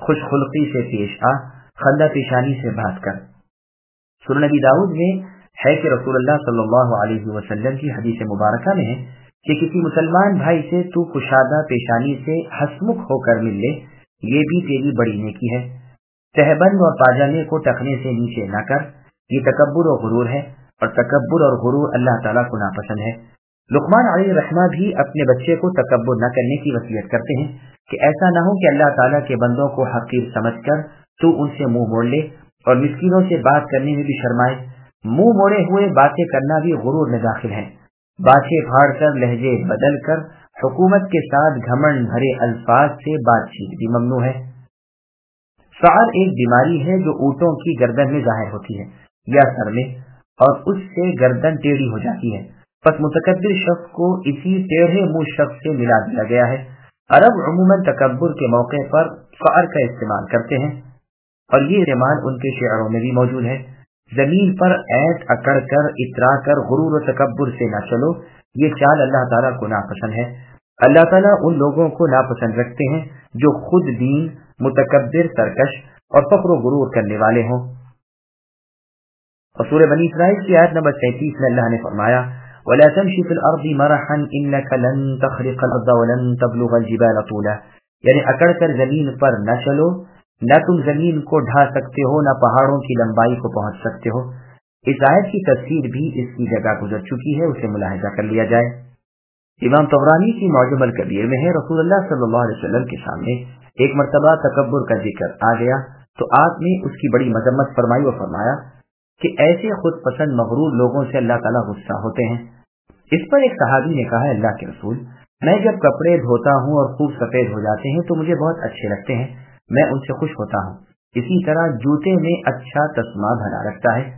خوش خلقی سے پیش آ، خندہ پیشانی سے بات کر۔ سنن نبی داؤد میں ہے کہ رسول اللہ صلی اللہ علیہ وسلم کی حدیث مبارکہ میں ہے کہ کسی مسلمان بھائی سے تو کشادہ پیشانی سے ہسمکھ ہو کر مل لے، یہ بھی تیری بڑی نیکی ہے۔ تہبند اور پاجامے کو ٹخنے سے نیچے نہ کر، یہ تکبر و غرور ہے، اور تکبر اور غرور اللہ تعالیٰ کو ناپسند ہے۔ لقمان علیہ الرحمہ بھی اپنے بچے کو تکبر نہ کرنے کی وصیت کرتے ہیں کہ ایسا نہ ہو کہ اللہ تعالیٰ کے بندوں کو حقیر سمجھ کر تو ان سے منہ موڑ لے اور مسکینوں سے بات کرنے میں بھی شرمائے۔ منہ موڑے ہوئے باتیں کرنا بھی غرور میں داخل ہے۔ باتیں پھاڑ کر، لہجے بدل کر، حکومت کے ساتھ گھمنڈ بھرے الفاظ سے بات چیت بھی ممنوع ہے۔ سعر ایک بیماری ہے جو اونٹوں کی گردن میں ظاہر ہوتی ہے یا سر میں، اور اس سے گردن ٹیڑھی ہو جاتی ہے۔ پس متکبر شخص کو اسی ٹیڑھے منہ شخص سے ملا دیا گیا ہے۔ عرب عموماً تکبر کے موقع پر سعر کا استعمال کرتے ہیں، اور یہ استعمال ان کے شعروں میں بھی موجود ہے۔ زمین پر اینٹ اکڑ کر، اترا کر، غرور و تکبر سے نہ چلو، یہ چال اللہ تعالیٰ کو ناپسند ہے۔ اللہ تعالیٰ ان لوگوں کو ناپسند رکھتے ہیں جو خود دین، متکبر، سرکش اور فخر و غرور کرنے والے ہوں۔ اور سورہ بنی اسرائیل کی آیت نمبر 33 میں اللہ نے فرمایا وَلَا تَمْشِ فِي الْأَرْضِ مَرَحًا إِنَّكَ لَن تَخْرِقَ الْأَرْضَ وَلَن تَبْلُغَ الْجِبَالَ طُولًا، یعنی اکڑ کر زمین پر نہ چلو، نہ تم زمین کو ڈھا سکتے ہو، نہ پہاڑوں کی لمبائی کو پہنچ سکتے ہو۔ اس آیت کی تفسیر بھی اس کی جگہ گزر چکی ہے، اسے ملاحظہ کر لیا جائے۔ امام طبرانی کی معجم الکبیر میں ہے رسول اللہ صلی اللہ علیہ وسلم کے سامنے ایک مرتبہ تکبر کا ذکر آ گیا تو آپ نے اس کی بڑی مذمت فرمائی اور فرمایا کہ ایسے خود پسند مغرور لوگوں سے اللہ تعالیٰ غصہ ہوتے ہیں۔ اس پر ایک صحابی نے کہا اللہ کے رسول، میں جب کپڑے دھوتا ہوں اور خوب سفید ہو جاتے ہیں تو مجھے بہت اچھے لگتے ہیں، میں ان سے خوش ہوتا ہوں۔ اسی طرح جوتے میں اچھا تسمہ بھلا لگتا ہے،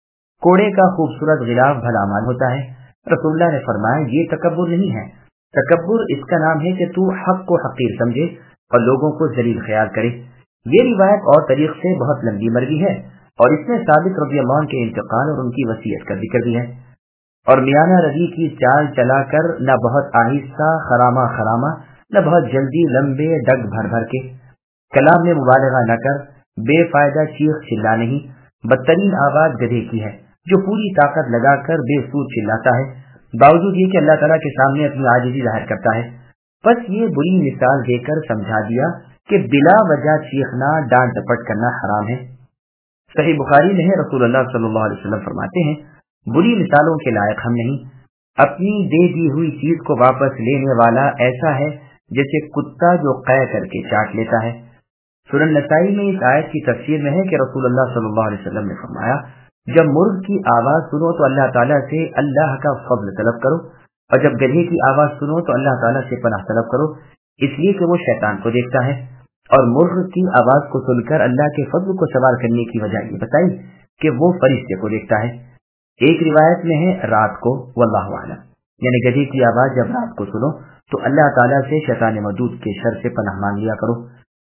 کوڑے کا خوبصورت غلاف بھلا مال ہوتا ہے۔ رسول اللہ نے فرمایا یہ تکبر نہیں ہے، تکبر اس کا نام ہے کہ تو حق کو حقیر سمجھے اور لوگوں کو ذلیل خیال کرے۔ یہ روایت اور طریق سے بہت لمبی مرگی ہے، اور اس میں ثابت رضی اللہ عنہ کے انتقال اور ان کی وصیت کا ذکر بھی ہے۔ اور میانہ روی کی چال چلا کر، نہ بہت آہستہ خرامہ خرامہ، نہ بہت جلدی لمبے ڈگ بھر بھر کے، کلام میں مبالغہ نہ کر، بے فائدہ چیخ چلا نہیں۔ بدترین آواز گدھے کی ہے جو پوری طاقت لگا کر بے سود چلاتا ہے، باوجود یہ کہ اللہ تعالیٰ کے سامنے اپنی عاجزی ظاہر کرتا ہے۔ بس یہ بری مثال دے کر سمجھا دیا کہ بلا وجہ چیخنا، ڈانٹ ڈپٹ کرنا حرام ہے۔ صحیح بخاری میں ہے رسول اللہ صلی اللہ علیہ وسلم فرماتے ہیں بری مثالوں کے لائق ہم نہیں، اپنی دے دی ہوئی چیز کو واپس لینے والا ایسا ہے جیسے کتا جو قے کر کے چاٹ لیتا ہے۔ سنن نسائی میں اس آیت کی تفسیر میں ہے کہ رسول اللہ صلی اللہ علیہ وسلم نے فرمایا جب مرغ کی آواز سنو تو اللہ تعالیٰ سے اللہ کا فضل طلب کرو، اور جب گدھے کی آواز سنو تو اللہ تعالیٰ سے پناہ طلب کرو، اس لیے کہ وہ شیطان کو دیکھتا ہے۔ اور مرغ کی آواز کو سن کر اللہ کے فضل کو سوال کرنے کی وجہ یہ بتائی کہ وہ فرشتے کو دیکھتا ہے۔ ایک روایت میں ہے رات کو، واللہ اعلم، یعنی گدھے کی آواز جب رات کو سنو تو اللہ تعالیٰ سے شیطان مردود کے شر سے پناہ مانگ لیا کرو۔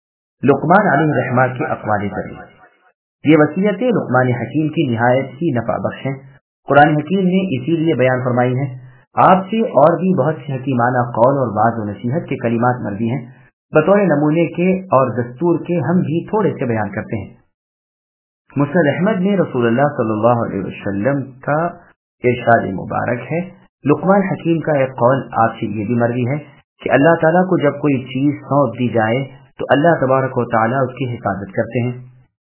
لقمان علیہ الرحمہ کی اقوال تربیت، یہ وصیتیں لقمان حکیم کی نہایت ہی نفع بخش ہیں، قرآن حکیم نے اسی لیے بیان فرمائی ہیں۔ آپ سے اور بھی بہت سے حکیمانہ قول اور وعظ و نصیحت کے کلمات مروی ہیں، بطور نمونے کے اور دستور کے ہم بھی تھوڑے سے بیان کرتے ہیں۔ مسند احمد میں رسول اللہ صلی اللہ علیہ وسلم کا ارشاد مبارک ہے، لقمان حکیم کا ایک قول آپ سے یہ بھی مروی ہے کہ اللہ تعالیٰ کو جب کوئی چیز سونپ دی جائے تو اللہ تبارک و تعالیٰ اس کی حفاظت کرتے ہیں۔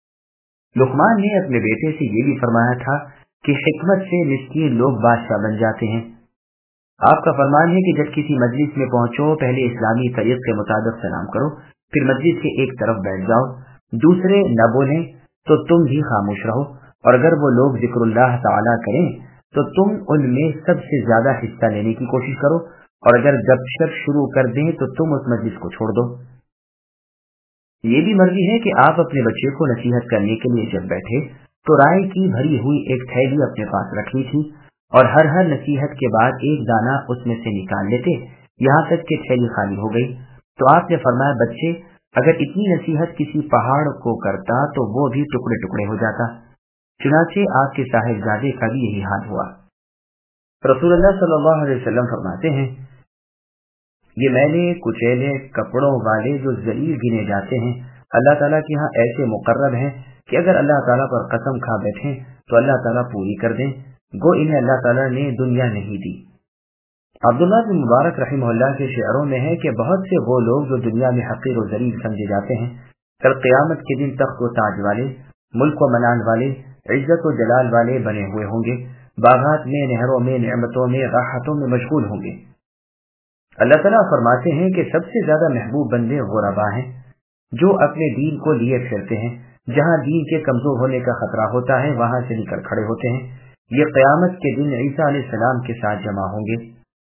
لقمان نے اپنے بیٹے سے یہ بھی فرمایا تھا کہ حکمت سے مسکین لوگ بادشاہ بن جاتے ہیں۔ آپ کا فرمان ہے کہ جب کسی مجلس میں پہنچو پہلے اسلامی طریق کے مطابق سلام کرو، پھر مجلس کے ایک طرف بیٹھ جاؤ، دوسرے نہ بولیں تو تم بھی خاموش رہو، اور اگر وہ لوگ ذکر اللہ تعالیٰ کریں تو تم ان میں سب سے زیادہ حصہ لینے کی کوشش کرو، اور اگر گپ شپ شروع کر دیں تو تم اس مجلس کو چھوڑ دو۔ یہ بھی مرضی ہے کہ آپ اپنے بچے کو نصیحت کرنے کے لیے جب بیٹھے تو رائے کی بھری ہوئی ایک تھیلی اپنے پاس رکھ لی تھی، اور ہر نصیحت کے بعد ایک دانہ اس میں سے نکال لیتے یہاں تک کہ تھیلی خالی ہو گئی۔ تو آپ نے فرمایا بچے اگر اتنی نصیحت کسی پہاڑ کو کرتا تو وہ بھی ٹکڑے ٹکڑے ہو جاتا۔ چنانچہ آپ کے صاحبزادے کا بھی یہی حال ہوا۔ رسول اللہ صلی اللہ علیہ وسلم فرماتے ہیں یہ میلے کچیلے کپڑوں والے جو ذلیل گنے جاتے ہیں اللہ تعالیٰ کے ہاں ایسے مقرب ہیں کہ اگر اللہ تعالیٰ پر قسم کھا بیٹھیں تو اللہ تعالیٰ پوری کر دیں، گو انہیں اللہ تعالیٰ نے دنیا نہیں دی۔ عبداللہ بن مبارک رحمہ اللہ کے شعروں میں ہے کہ بہت سے وہ لوگ جو دنیا میں حقیر و ذلیل سمجھے جاتے ہیں، کل قیامت کے دن تخت و تاج والے، ملک و منان والے، عزت و جلال والے بنے ہوئے ہوں گے، باغات میں، نہروں میں، نعمتوں میں، راحتوں میں مشغول ہوں گے۔ اللہ تعالیٰ فرماتے ہیں کہ سب سے زیادہ محبوب بندے غربا ہیں، جو اپنے دین کو لیے پھرتے ہیں، جہاں دین کے کمزور ہونے کا خطرہ ہوتا ہے وہاں سے نکل کھڑے ہوتے ہیں۔ یہ قیامت کے دن عیسیٰ علیہ السلام کے ساتھ جمع ہوں گے۔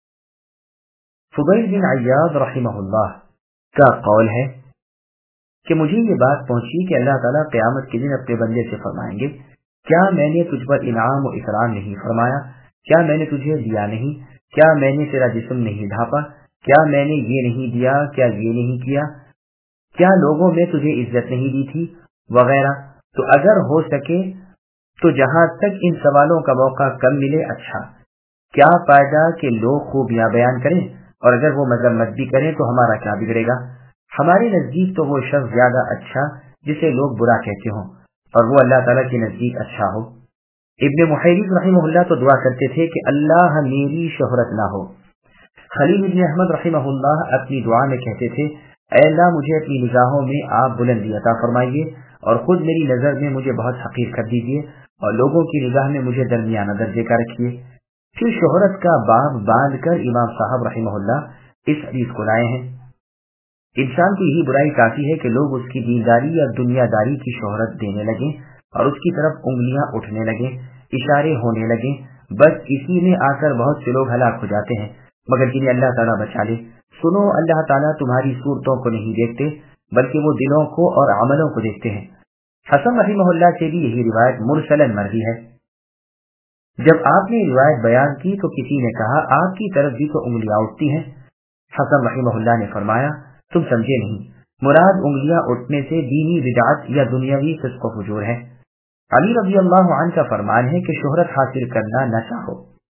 فضیل بن عیاض رحمہ اللہ کا قول ہے کہ مجھے یہ بات پہنچی کہ اللہ تعالیٰ قیامت کے دن اپنے بندے سے فرمائیں گے، کیا میں نے تجھ پر انعام و اکرام نہیں فرمایا؟ کیا میں نے تجھے دیا نہیں؟ کیا میں نے تیرا جسم نہیں ڈھانپا؟ کیا میں نے یہ نہیں دیا؟ کیا یہ نہیں کیا؟ کیا لوگوں میں تجھے عزت نہیں دی تھی؟ وغیرہ۔ تو اگر ہو سکے تو جہاں تک ان سوالوں کا موقع کم ملے اچھا، کیا فائدہ کہ لوگ خوبیاں بیان کریں اور اگر وہ مذمت بھی کریں تو ہمارا کیا بگڑے گا؟ ہمارے نزدیک تو وہ شخص زیادہ اچھا جسے لوگ برا کہتے ہوں اور وہ اللہ تعالیٰ کے نزدیک اچھا ہو۔ ابن محیریز رحمہ اللہ تو دعا کرتے تھے کہ اللہ میری شہرت نہ ہو۔ خلیل ابن احمد رحمہ اللہ اپنی دعا میں کہتے تھے، اے اللہ مجھے اپنی نگاہوں میں آپ بلندی عطا فرمائیے اور خود میری نظر میں مجھے بہت حقیر کر دیجیے اور لوگوں کی نگاہ میں مجھے درمیانہ درجے کا رکھیے۔ پھر شہرت کا باب باندھ کر امام صاحب رحمہ اللہ اس حدیث کو لائے ہیں، انسان کی یہی برائی کافی ہے کہ لوگ اس کی دینداری یا دنیا داری کی شہرت دینے لگیں اور اس کی طرف انگلیاں اٹھنے لگیں، اشارے ہونے لگیں، بس اسی میں آ کر بہت سے لوگ ہلاک ہو جاتے ہیں، مگر جنہیں اللہ تعالیٰ بچا لے۔ سنو، اللہ تعالیٰ تمہاری صورتوں کو نہیں دیکھتے بلکہ وہ دلوں کو اور عملوں کو دیکھتے ہیں۔ حسن رحمہ اللہ سے بھی یہی روایت مرسلن مروی ہے۔ جب آپ نے روایت بیان کی تو کسی نے کہا، آپ کی طرف بھی تو انگلیاں اٹھتی ہیں۔ حسن رحمہ اللہ نے فرمایا، تم سمجھے نہیں، مراد انگلیاں اٹھنے سے دینی بدعت یا دنیاوی فسق و فجور ہے۔ علی رضی اللہ عنہ کا فرمان ہے کہ شہرت حاصل کرنا نہ چاہو،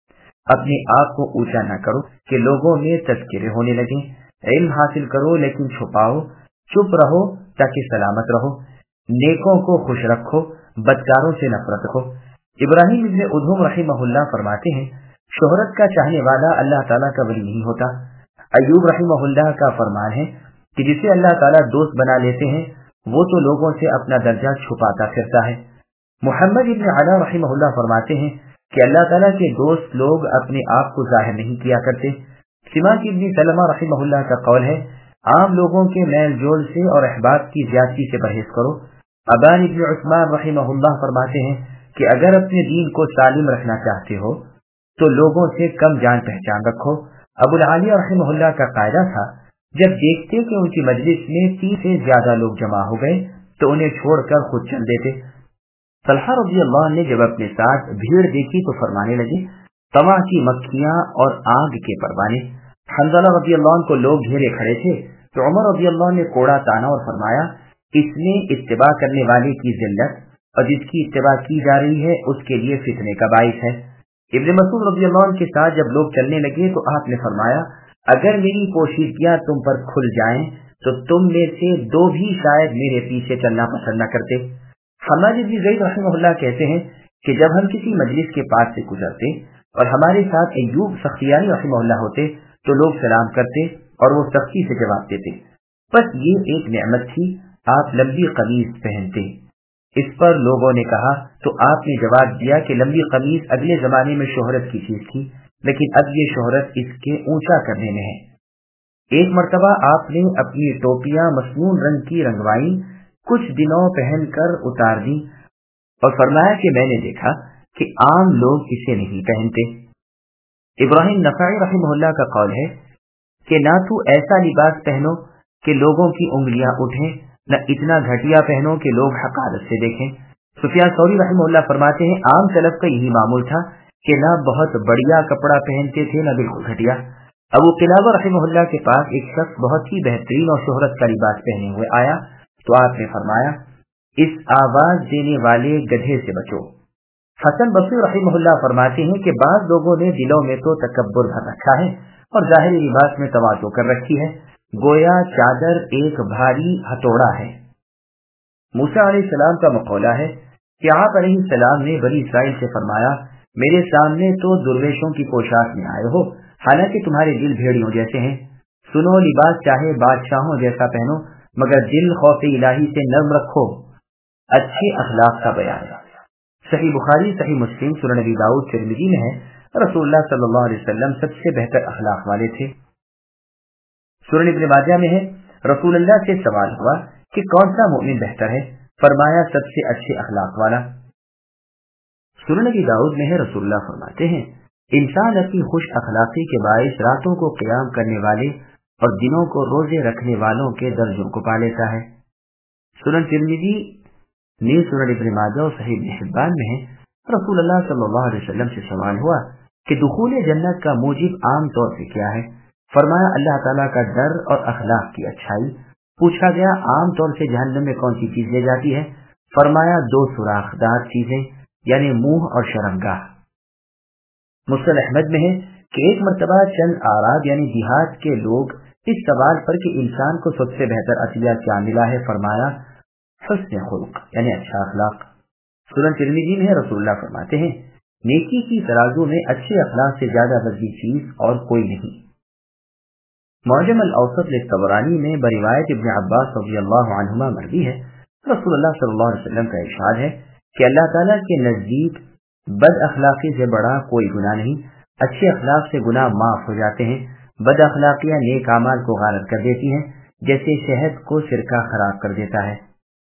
اپنے آپ کو اونچا نہ کرو کہ لوگوں میں تذکرے ہونے لگیں، علم حاصل کرو لیکن چھپاؤ، چپ رہو تاکہ سلامت رہو، نیکوں کو خوش رکھو، بدکاروں سے نفرت رکھو۔ ابراہیم ابن ادھم رحمہ اللہ فرماتے ہیں، شہرت کا چاہنے والا اللہ تعالیٰ کا ولی نہیں ہوتا۔ ایوب رحمہ اللہ کا فرمان ہے کہ جسے اللہ تعالیٰ دوست بنا لیتے ہیں وہ تو لوگوں سے اپنا درجہ چھپاتا پھرتا ہے۔ محمد ابن علا رحمہ اللہ فرماتے ہیں کہ اللہ تعالیٰ کے دوست لوگ اپنے آپ کو ظاہر نہیں کیا کرتے۔ سماک ابن سلمہ رحمہ اللہ کا قول ہے، عام لوگوں کے میل جول سے اور احباب کی زیادتی سے پرہیز کرو۔ ابان ابن عثمان رحمہ اللہ فرماتے ہیں کہ اگر اپنے دین کو سالم رکھنا چاہتے ہو تو لوگوں سے کم جان پہچان رکھو۔ ابو العالیہ رحمہ اللہ کا قاعدہ تھا، جب دیکھتے کہ ان کی مجلس میں 30 سے زیادہ لوگ جمع ہو گئے تو انہیں چھوڑ کر خود چل دیتے۔ طلحہ رضی اللہ عنہ نے جب اپنے ساتھ بھیڑ دیکھی تو فرمانے لگے، طمع کی مکھیاں اور آگ کے پروانے۔ حنظلہ رضی اللہ عنہ کو لوگ گھیرے کھڑے تھے تو عمر رضی اللہ عنہ نے کوڑا تانا اور فرمایا، اس میں اتباع کرنے والے کی ذلت اور جس کی اتباع کی جا رہی ہے اس کے لیے فتنے کا باعث ہے۔ ابن مسعود رضی اللہ عنہ کے ساتھ جب لوگ چلنے لگے تو آپ نے فرمایا، اگر میری پوشیدگیاں تم پر کھل جائیں تو تم میں سے 2 بھی شاید میرے پیچھے چلنا پسند نہ کرتے۔ حماد بن زید رحمہ اللہ کہتے ہیں کہ جب ہم کسی مجلس کے پاس سے گزرتے اور ہمارے ساتھ ایوب سختیانی رحمہ اللہ ہوتے تو لوگ سلام کرتے اور وہ سختی سے جواب دیتے۔ بس یہ ایک نعمت تھی، آپ لمبی قمیص پہنتے۔ اس پر لوگوں نے کہا تو آپ نے جواب دیا کہ لمبی قمیص اگلے زمانے میں شہرت کی چیز تھی، لیکن اب یہ شہرت اس کے اونچا کرنے میں ہے۔ ایک مرتبہ آپ نے اپنی ٹوپیاں مصنون رنگ کی رنگوائیں، کچھ دنوں پہن کر اتار دی اور فرمایا کہ میں نے دیکھا کہ عام لوگ اسے نہیں پہنتے۔ ابراہیم نخعی رحمہ اللہ کا قول ہے کہ نہ تو ایسا لباس پہنو کہ لوگوں کی انگلیاں اٹھیں، نہ اتنا گھٹیا پہنو کہ لوگ حقارت سے دیکھیں۔ سفیان ثوری رحمہ اللہ فرماتے ہیں، عام سلف کا یہی معمول تھا کہ نہ بہت بڑھیا کپڑا پہنتے تھے نہ بالکل گھٹیا۔ ابو قلابہ رحمہ اللہ کے پاس ایک شخص بہت ہی بہترین اور شہرت کا لباس پہنے ہوئے آیا تو آپ نے فرمایا، اس آواز دینے والے گدھے سے بچو۔ حسن بصری رحمہ اللہ فرماتے ہیں کہ بعض لوگوں نے دلوں میں تو تکبر بھر رکھا ہے اور ظاہری لباس میں تواضع کر رکھی ہے، گویا چادر ایک بھاری ہتھوڑا ہے۔ موسیٰ علیہ السلام کا مقولہ ہے کہ آپ علیہ السلام نے بنی اسرائیل سے فرمایا میرے سامنے تو درویشوں کی پوشاک میں آئے ہو، حالانکہ تمہارے دل بھیڑیوں جیسے ہیں۔ سنو، لباس چاہے بادشاہوں جیسا پہنو، مگر دل خوف الہی سے نرم رکھو۔ اچھے اخلاق کا بیان۔ صحیح بخاری، صحیح مسلم، سنن ابی داؤد، ترمذی میں ہے رسول اللہ صلی اللہ علیہ وسلم سب سے بہتر اخلاق والے تھے۔ سنن ابن ماجہ میں ہے رسول اللہ سے سوال ہوا کہ کون سا مومن بہتر ہے؟ فرمایا سب سے اچھے اخلاق والا۔ سنن ابی داؤد میں ہے رسول اللہ فرماتے ہیں انسان اپنی خوش اخلاقی کے باعث راتوں کو قیام کرنے والے اور دنوں کو روزے رکھنے والوں کے درجوں کو پا لیتا ہے۔ سنن ترمذی نے سنن ابن ماجہ اور صحیح ابن حبان میں ہے رسول اللہ صلی اللہ علیہ وسلم سے سوال ہوا کہ دخول جنت کا موجب عام طور سے کیا ہے؟ فرمایا اللہ تعالیٰ کا ڈر اور اخلاق کی اچھائی۔ پوچھا گیا عام طور سے جہنم میں کون سی چیز لے جاتی ہے؟ فرمایا 2 سوراخ دار چیزیں، یعنی منہ اور شرمگاہ۔ مسند احمد میں ہے کہ ایک مرتبہ چند اعراب یعنی دیہات کے لوگ اس سوال پر کہ انسان کو سب سے بہتر عطیہ کیا ملا ہے، فرمایا حسن خلق، یعنی اچھا اخلاق۔ سنن ترمذی میں رسول اللہ فرماتے ہیں نیکی کی ترازو میں اچھے اخلاق سے زیادہ وزنی چیز اور کوئی نہیں۔ معجم الاوسط للطبرانی میں بروایت ابن عباس رضی اللہ عنہما مروی ہے رسول اللہ صلی اللہ علیہ وسلم کا ارشاد ہے کہ اللہ تعالیٰ کے نزدیک بد اخلاقی سے بڑا کوئی گناہ نہیں۔ اچھے اخلاق سے گناہ معاف ہو جاتے ہیں۔ بد اخلاقیاں نیک اعمال کو غارت کر دیتی ہیں جیسے شہد کو سرکہ خراب کر دیتا ہے۔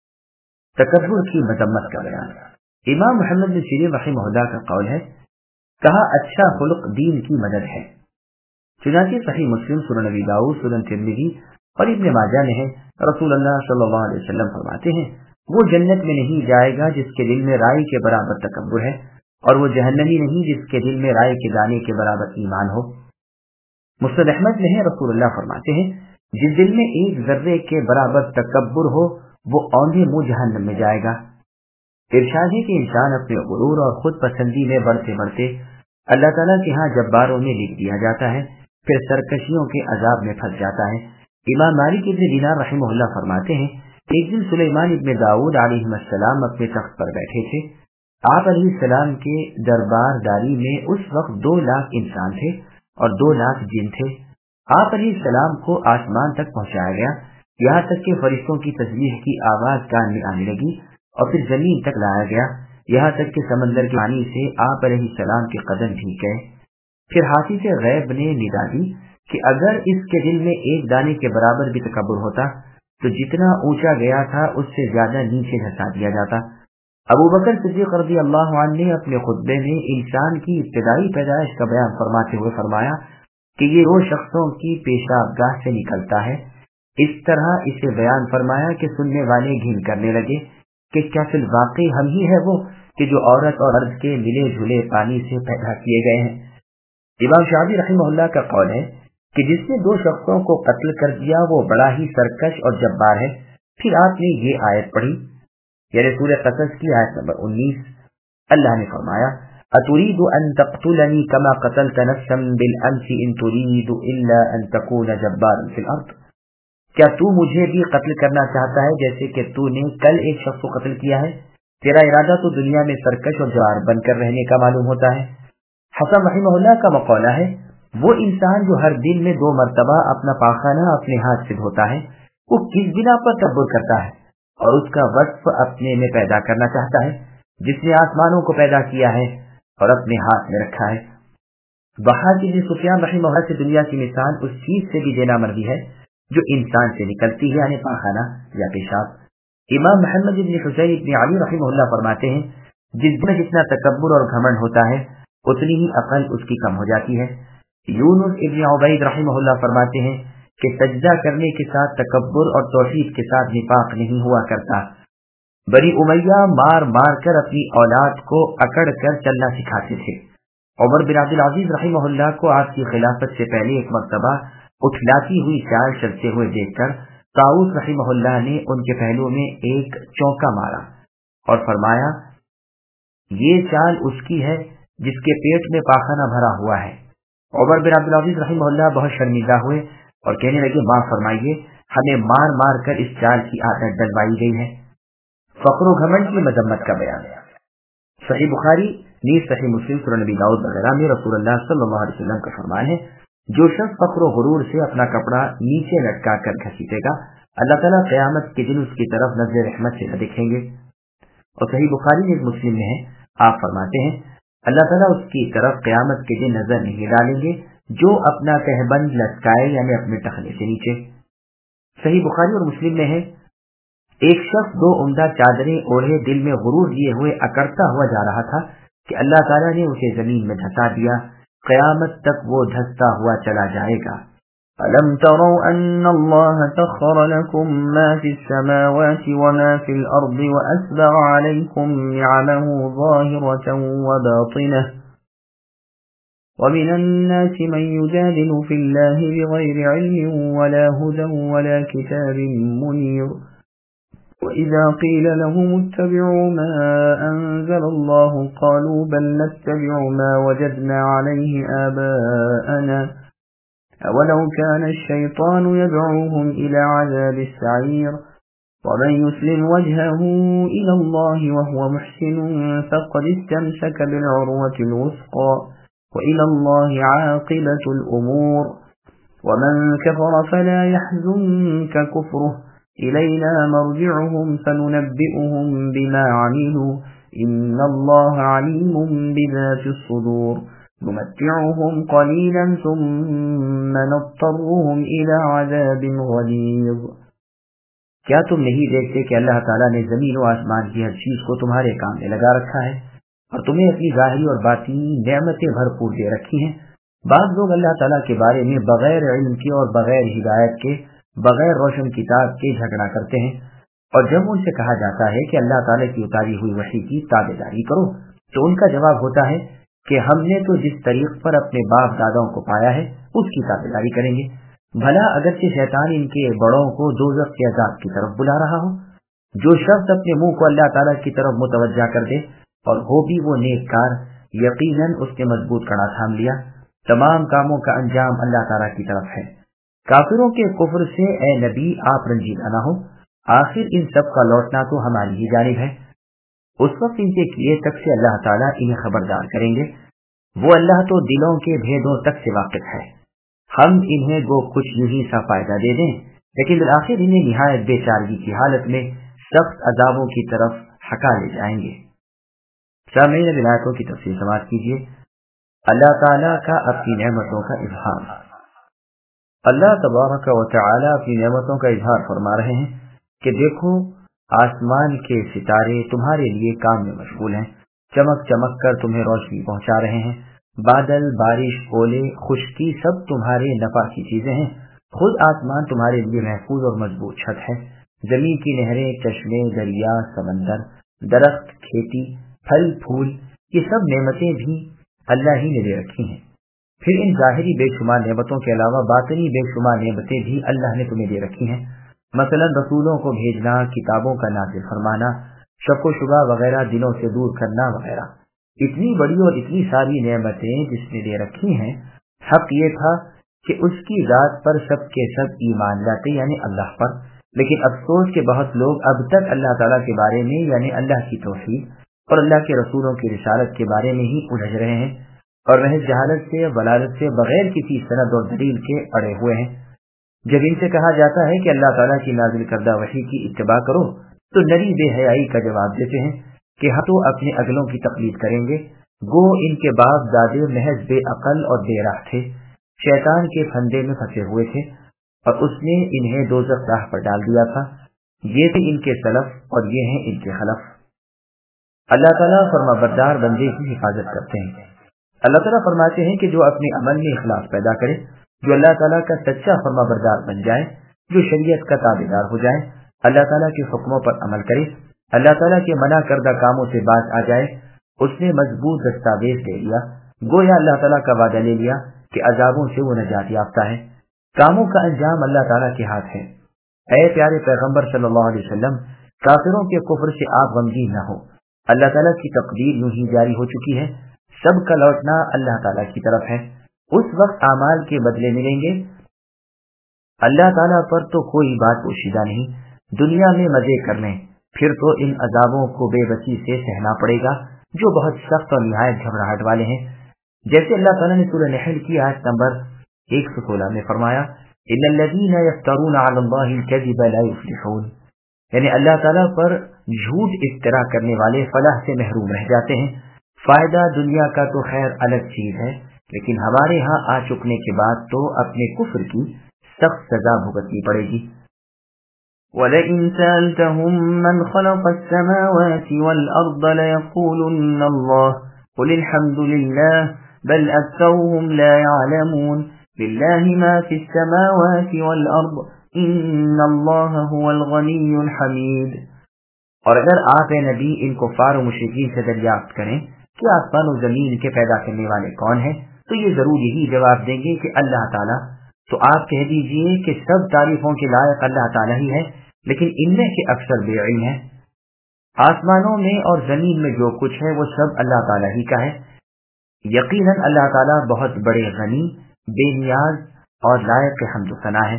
تکبر کی مذمت کا بیان۔ امام محمد بن سیرین رحمہ اللہ کا قول ہے کہا اچھا خلق دین کی مدد ہے۔ چنانچہ صحیح مسلم، سنن ابی داؤد، سنن ترمذی اور ابن ماجہ میں ہے رسول اللہ صلی اللہ علیہ وسلم فرماتے ہیں وہ جنت میں نہیں جائے گا جس کے دل میں رائی کے برابر تکبر ہے، اور وہ جہنمی نہیں جس کے دل میں رائی کے دانے کے برابر ایمان ہو۔ مسند احمد میں ہے رسول اللہ فرماتے ہیں جس دل میں ایک ذرے کے برابر تکبر ہو وہ اوندھے منہ جہنم میں جائے گا۔ ارشاد ہے کہ انسان اپنے غرور اور خود پسندی میں بڑھتے بڑھتے اللہ تعالیٰ کے ہاں جباروں میں لکھ دیا جاتا ہے، پھر سرکشیوں کے عذاب میں پھنس جاتا ہے۔ امام مالک ابن دینار رحمہ اللہ فرماتے ہیں ایک دن سلیمان ابن داؤد علیہ السلام اپنے تخت پر بیٹھے تھے۔ آپ علیہ السلام کے دربار داری میں اس وقت 2 لاکھ انسان تھے اور 2 لاکھ جن تھے۔ آپ علیہ السلام کو آسمان تک پہنچایا گیا، یہاں تک کہ فرشتوں کی تسبیح کی آواز کان میں آنے لگی، اور پھر زمین تک لایا گیا، یہاں تک کہ سمندر کے پانی سے آپ علیہ السلام کے قدم بھیگ گئے۔ پھر ہاتھی سے غیب نے ندا دی کہ اگر اس کے دل میں ایک دانے کے برابر بھی تکبر ہوتا تو جتنا اونچا گیا تھا اس سے زیادہ نیچے دھسا دیا جاتا۔ ابو بکر صدیق رضی اللہ عنہ نے اپنے خطبے میں انسان کی ابتدائی پیدائش کا بیان فرماتے ہوئے فرمایا کہ یہ وہ شخصوں کی پیشاب گاہ سے نکلتا ہے۔ اس طرح اسے بیان فرمایا کہ سننے والے گھن کرنے لگے کہ کیا فی الواقع ہم ہی ہے وہ کہ جو عورت اور مرد کے ملے جھولے پانی سے پیدا کیے گئے ہیں۔ امام شافعی رحمہ اللہ کا قول ہے کہ جس نے 2 شخصوں کو قتل کر دیا وہ بڑا ہی سرکش اور جبار ہے۔ پھر آپ نے یہ آیت پڑھی، یعنی سورہ قصص کی آیت نمبر 19۔ اللہ نے فرمایا اتريد ان تقتلني كما قتلت نفسا بالامس ان تريد الا ان تكون جبارا في الارض، کیا تو مجھے بھی قتل کرنا چاہتا ہے جیسے کہ تو نے کل ایک شخص کو قتل کیا ہے؟ تیرا ارادہ تو دنیا میں سرکش اور جبار بن کر رہنے کا معلوم ہوتا ہے۔ حسن رحمہ اللہ کا مقولہ ہے وہ انسان جو ہر دن میں 2 مرتبہ اپنا پاخانہ اپنے ہاتھ سے دھوتا ہے وہ کس بنا پر تکبر کرتا ہے اور اس کا وصف اپنے میں پیدا کرنا چاہتا ہے جس نے آسمانوں کو پیدا کیا ہے اور اپنے ہاتھ میں رکھا ہے۔ ضحاک بن سفیان رحمہ اللہ سے دنیا کی مثال اس چیز سے بھی دینا مردی ہے جو انسان سے نکلتی ہے، یعنی پاخانہ یا پیشاب۔ امام محمد بن حسین بن علی رحمہ اللہ فرماتے ہیں جس میں جتنا تکبر اور گھمنڈ ہوتا ہے اتنی ہی عقل اس کی کم ہو جاتی ہے۔ یونس ابن عبید رحمہ اللہ فرماتے ہیں کہ سجدہ کرنے کے ساتھ تکبر اور توحید کے ساتھ نفاق نہیں ہوا کرتا۔ بنی امیہ مار مار کر اپنی اولاد کو اکڑ کر چلنا سکھاتے تھے۔ عمر بن عبد العزیز رحمہ اللہ کو آپ کی خلافت سے پہلے ایک مرتبہ اٹھلاتی ہوئی چال چلتے ہوئے دیکھ کر طاؤس رحمہ اللہ نے ان کے پہلو میں ایک چونکا مارا اور فرمایا یہ چال اس کی ہے جس کے پیٹ میں پاخانہ بھرا ہوا ہے۔ عمر بن عبد العزیز رحمہ اللہ بہت شرمندہ ہوئے اور کہنے لگے معاف فرمائیے، ہمیں مار مار کر اس چال کی عادت ڈلوائی گئی ہے۔ فخر و گھمنڈ کی مذمت کا بیان ہے۔ صحیح بخاری نیز صحیح مسلم سنن نبی داؤد وغیرہ میں رسول اللہ صلی اللہ علیہ وسلم کا فرمان ہے، جو شخص فخر و غرور سے اپنا کپڑا نیچے لٹکا کر گھسیٹے گا، اللہ تعالیٰ قیامت کے دن اس کی طرف نظر رحمت سے نہ دیکھیں گے۔ اور صحیح بخاری نیز مسلم میں ہے، آپ فرماتے ہیں اللہ تعالیٰ اس کی طرف قیامت کے دن نظر نہیں ڈالیں گے جو اپنا تہبند لٹکائے، یعنی اپنے ٹخنے سے نیچے۔ صحیح بخاری اور مسلم میں ہے، ایک شخص 2 عمدہ چادریں اوڑھے دل میں غرور لیے ہوئے اکڑتا ہوا جا رہا تھا کہ اللہ تعالیٰ نے اسے زمین میں دھسا دیا، قیامت تک وہ دھستا ہوا چلا جائے گا۔ أَلَمْ تَرَوْا أَنَّ اللَّهَ سَخَّرَ لَكُم مَّا فِي السَّمَاوَاتِ وَمَا فِي الْأَرْضِ وَأَسْبَغَ عَلَيْكُمْ نِعَمَهُ ظَاهِرَةً وَبَاطِنَةً وَمِنَ النَّاسِ مَن يُجَادِلُ فِي اللَّهِ بِغَيْرِ عِلْمٍ وَلَا هُدًى وَلَا كِتَابٍ مُّنِيرٍ وَإِذَا قِيلَ لَهُمُ اتَّبِعُوا مَا أَنزَلَ اللَّهُ قَالُوا بَلْ نَتَّبِعُ مَا وَجَدْنَا عَلَيْهِ آبَاءَنَا أَوَلَوْ كَانَ الشَّيْطَانُ يَدْعُوهُمْ إِلَى عَذَابِ السَّعِيرِ وَمَن يُسْلِمْ وَجْهَهُ إِلَى اللَّهِ وَهُوَ مُحْسِنٌ فَقَدِ اسْتَمْسَكَ بِالْعُرْوَةِ الْوُثْقَى وَإِلَى اللَّهِ عَاقِبَةُ الْأُمُورِ وَمَن كَفَرَ فَلَا يَحْزُنكَ كُفْرُهُ إِلَيْنَا مَرْجِعُهُمْ فَنُنَبِّئُهُم بِمَا عَمِلُوا إِنَّ اللَّهَ عَلِيمٌ بِذَاتِ الصُّدُورِ نُمَتِّعُهُمْ قَلِيلًا ثُمَّ نَضْطَرُّهُمْ إِلَى عَذَابٍ غَلِيظٍ۔ کیا تم نہیں دیکھتے کہ اللہ تعالیٰ نے زمین و آسمان کی ہر چیز کو تمہارے کام میں لگا رکھا ہے اور تمہیں اپنی ظاہری اور باطنی نعمتیں بھرپور دے رکھی ہیں؟ بعض لوگ اللہ تعالیٰ کے بارے میں بغیر علم کے اور بغیر ہدایت کے، بغیر روشن کتاب کے جھگڑا کرتے ہیں، اور جب ان سے کہا جاتا ہے کہ اللہ تعالیٰ کی اتاری ہوئی وحی کی تابع داری کرو تو ان کا جواب ہوتا ہے کہ ہم نے تو جس طریق پر اپنے باپ داداؤں کو پایا ہے اس کی تابع داری کریں گے، بھلا اگرچہ شیطان ان کے بڑوں کو دوزخ کے عذاب کی طرف بلا رہا ہو۔ جو شخص اپنے منہ کو اللہ تعالیٰ کی طرف متوجہ کر دے اور ہو بھی وہ نیک کار، یقیناً اس نے مضبوط کڑا تھام لیا، تمام کاموں کا انجام اللہ تعالیٰ کی طرف ہے۔ کافروں کے کفر سے اے نبی آپ رنجیدہ نہ ہو، آخر ان سب کا لوٹنا تو ہماری ہی جانب ہے۔ اس وقت ان کے کیے تک سے اللہ تعالیٰ انہیں خبردار کریں گے، وہ اللہ تو دلوں کے بھیدوں تک سے واقف ہے۔ ہم انہیں گو کچھ یوں ہی سا فائدہ دے دیں، لیکن بالآخر انہیں نہایت بے چارگی کی حالت میں سخت عذابوں کی طرف ہکا لے جائیں گے۔ سامعین ولایتوں کی تفصیل سماعت کیجیے۔ اللہ تعالیٰ کا اپنی نعمتوں کا اظہار۔ اللہ تبارک و تعالیٰ اپنی نعمتوں کا اظہار فرما رہے ہیں کہ دیکھو آسمان کے ستارے تمہارے لیے کام میں مشغول ہیں، چمک چمک کر تمہیں روشنی پہنچا رہے ہیں، بادل، بارش، اولے، خشکی سب تمہارے نفع کی چیزیں ہیں، خود آسمان تمہارے لیے محفوظ اور مضبوط چھت ہے، زمین کی نہریں، چشمے، دریا، سمندر، درخت، کھیتی، پھل پھول، یہ سب نعمتیں بھی اللہ ہی نے دے رکھی ہیں۔ پھر ان ظاہری بے شمار نعمتوں کے علاوہ باطنی بے شمار نعمتیں بھی اللہ نے تمہیں دے رکھی ہیں، مثلا رسولوں کو بھیجنا، کتابوں کا نازل فرمانا، شک و شبہ وغیرہ دلوں سے دور کرنا وغیرہ۔ اتنی بڑی اور اتنی ساری نعمتیں جس نے دے رکھی ہیں، حق یہ تھا کہ اس کی ذات پر سب کے سب ایمان لاتے، یعنی اللہ پر، لیکن افسوس کہ بہت لوگ اب تک اللہ تعالیٰ کے بارے میں یعنی اللہ کی توحید اور اللہ کے رسولوں کی رسالت کے بارے میں ہی الجھ رہے ہیں اور محض جہالت سے، ضلالت سے، بغیر کسی سند اور دلیل کے اڑے ہوئے ہیں۔ جب ان سے کہا جاتا ہے کہ اللہ تعالیٰ کی نازل کردہ وحی کی اتباع کرو تو نری بے حیائی کا جواب دیتے ہیں کہ ہم تو اپنے اگلوں کی تقلید کریں گے، گو ان کے باپ دادے محض بے عقل اور بے راہ تھے، شیطان کے پھندے میں پھنسے ہوئے تھے اور اس نے انہیں دوزخ راہ پر ڈال دیا تھا۔ یہ تھے ان کے سلف اور یہ ہیں ان کے خلف۔ اللہ تعالیٰ فرمانبردار بندے کی حفاظت کرتے ہیں۔ اللہ تعالیٰ فرماتے ہیں کہ جو اپنے عمل میں اخلاص پیدا کرے، جو اللہ تعالیٰ کا سچا فرمانبردار بن جائے، جو شریعت کا تابعدار ہو جائے، اللہ تعالیٰ کے حکموں پر عمل کرے، اللہ تعالیٰ کے منع کردہ کاموں سے باز آ جائے، اس نے مضبوط دستاویز لے لیا، گویا اللہ تعالیٰ کا وعدہ لے لیا کہ عذابوں سے وہ نجات یافتہ ہے۔ کاموں کا انجام اللہ تعالیٰ کے ہاتھ ہے۔ اے پیارے پیغمبر صلی اللہ علیہ وسلم، کافروں کے کفر سے آپ غمگین نہ ہو، اللہ تعالیٰ کی تقدیر یوں ہی جاری ہو چکی ہے، سب کا لوٹنا اللہ تعالیٰ کی طرف ہے، اس وقت اعمال کے بدلے ملیں گے۔ اللہ تعالیٰ پر تو کوئی بات پوشیدہ نہیں، دنیا میں مزے کر لیں، پھر تو ان عذابوں کو بے بسی سے سہنا پڑے گا جو بہت سخت اور نہایت گھبراہٹ والے ہیں. جیسے اللہ تعالیٰ نے سورہ نحل کی آیت نمبر 116 میں فرمایا ان الذین یفترون علی اللہ الکذب لا یفلحون، یعنی اللہ تعالیٰ پر جھوٹ افترا کرنے والے فلاح سے محروم رہ جاتے ہیں. فائدہ دنیا کا تو خیر الگ چیز ہے، لیکن ہمارے ہاں آ چکنے کے بعد تو اپنے کفر کی سخت سزا بھگتنی پڑے گی. وَلَئِن سَأَلْتَهُم مَّنْ خَلَقَ السَّمَاوَاتِ وَالْأَرْضَ لَيَقُولُنَّ اللَّهُ قُلِ الْحَمْدُ لِلَّهِ بَلْ أَكْثَرُهُمْ لَا يَعْلَمُونَ لِلَّهِ مَا فِي السَّمَاوَاتِ وَالْأَرْضِ إِنَّ اللَّهَ هُوَ الْغَنِيُّ الْحَمِيدُ. اور اگر آپ اے نبی ان کفار و مشرکین سے دریافت کریں کہ آسمان و زمین کے پیدا کرنے والے کون ہیں، تو یہ ضرور یہی جواب دیں گے کہ اللہ تعالیٰ. تو آپ کہہ دیجئے کہ سب تعریفوں کے لائق اللہ تعالیٰ ہی ہے، لیکن ان میں کے اکثر بے علم ہیں. آسمانوں میں اور زمین میں جو کچھ ہے وہ سب اللہ تعالیٰ ہی کا ہے. یقیناً اللہ تعالیٰ بہت بڑے غنی، بے نیاز اور لائق حمد و ثنا ہے.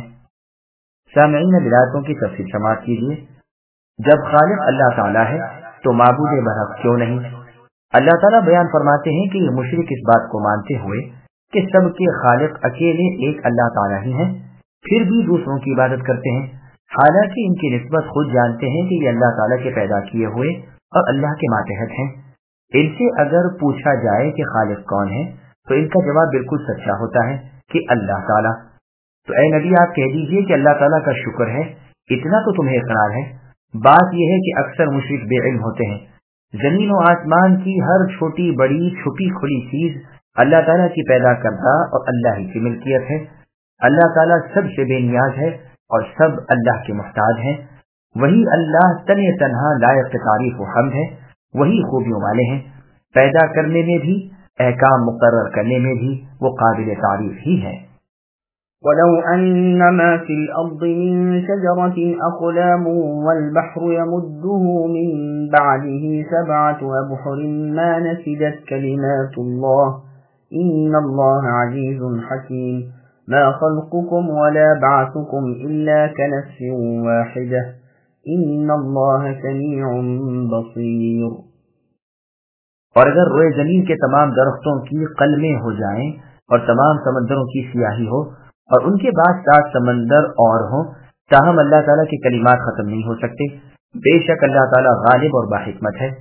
سامعین ولایتوں کی تفصیل سماعت کیجیے. جب خالق اللہ تعالیٰ ہے تو معبود برحق کیوں نہیں؟ اللہ تعالیٰ بیان فرماتے ہیں کہ یہ مشرک اس بات کو مانتے ہوئے کہ سب کے خالق اکیلے ایک اللہ تعالیٰ ہی ہیں، پھر بھی دوسروں کی عبادت کرتے ہیں، حالانکہ ان کی نسبت خود جانتے ہیں کہ یہ اللہ تعالیٰ کے پیدا کیے ہوئے اور اللہ کے ماتحت ہیں. ان سے اگر پوچھا جائے کہ خالق کون ہے تو ان کا جواب بالکل سچا ہوتا ہے کہ اللہ تعالیٰ. تو اے نبی آپ کہہ دیجئے کہ اللہ تعالیٰ کا شکر ہے، اتنا تو تمہیں اقرار ہے. بات یہ ہے کہ اکثر مشرک بے علم ہوتے ہیں. زمین و آسمان کی ہر چھوٹی بڑی چھپی کھلی چیز اللہ تعالیٰ کی پیدا کردہ اور اللہ ہی کی ملکیت ہے. اللہ تعالیٰ سب سے بے نیاز ہے اور سب اللہ کے محتاج ہیں. وہی اللہ تنہا تنہا لائق تعریف و حمد ہے، وہی خوبیوں والے ہیں. پیدا کرنے میں بھی، احکام مقرر کرنے میں بھی وہ قابل تعریف ہی ہے. وَلَوْ أَنَّ مَا فِي الْأَرْضِ مِن شَجَرَةٍ أَقْلَامٌ وَالْبَحْرُ يَمُدُّهُ مِن بَعْدِهِ سَبْعَةُ أَبْحُرٍ مَا نَفِدَتْ كَلِمَاتُ اللَّهِ إِنَّ اللَّهَ عَزِيزٌ حَكِيمٌ. مَا خَلْقُكُمْ وَلَا بَعْثُكُمْ إِلَّا كَنَفْسٍ وَاحِدَةٍ إِنَّ اللَّهَ سَمِيعٌ بَصِيرٌ. اور اگر روئے زمین کے تمام درختوں کی قلمیں ہو جائیں اور تمام سمندروں کی سیاہی ہو اور ان کے بعد 7 سمندر اور ہوں، تاہم اللہ تعالیٰ کے کلمات ختم نہیں ہو سکتے. بے شک اللہ تعالیٰ غالب اور باحکمت ہے.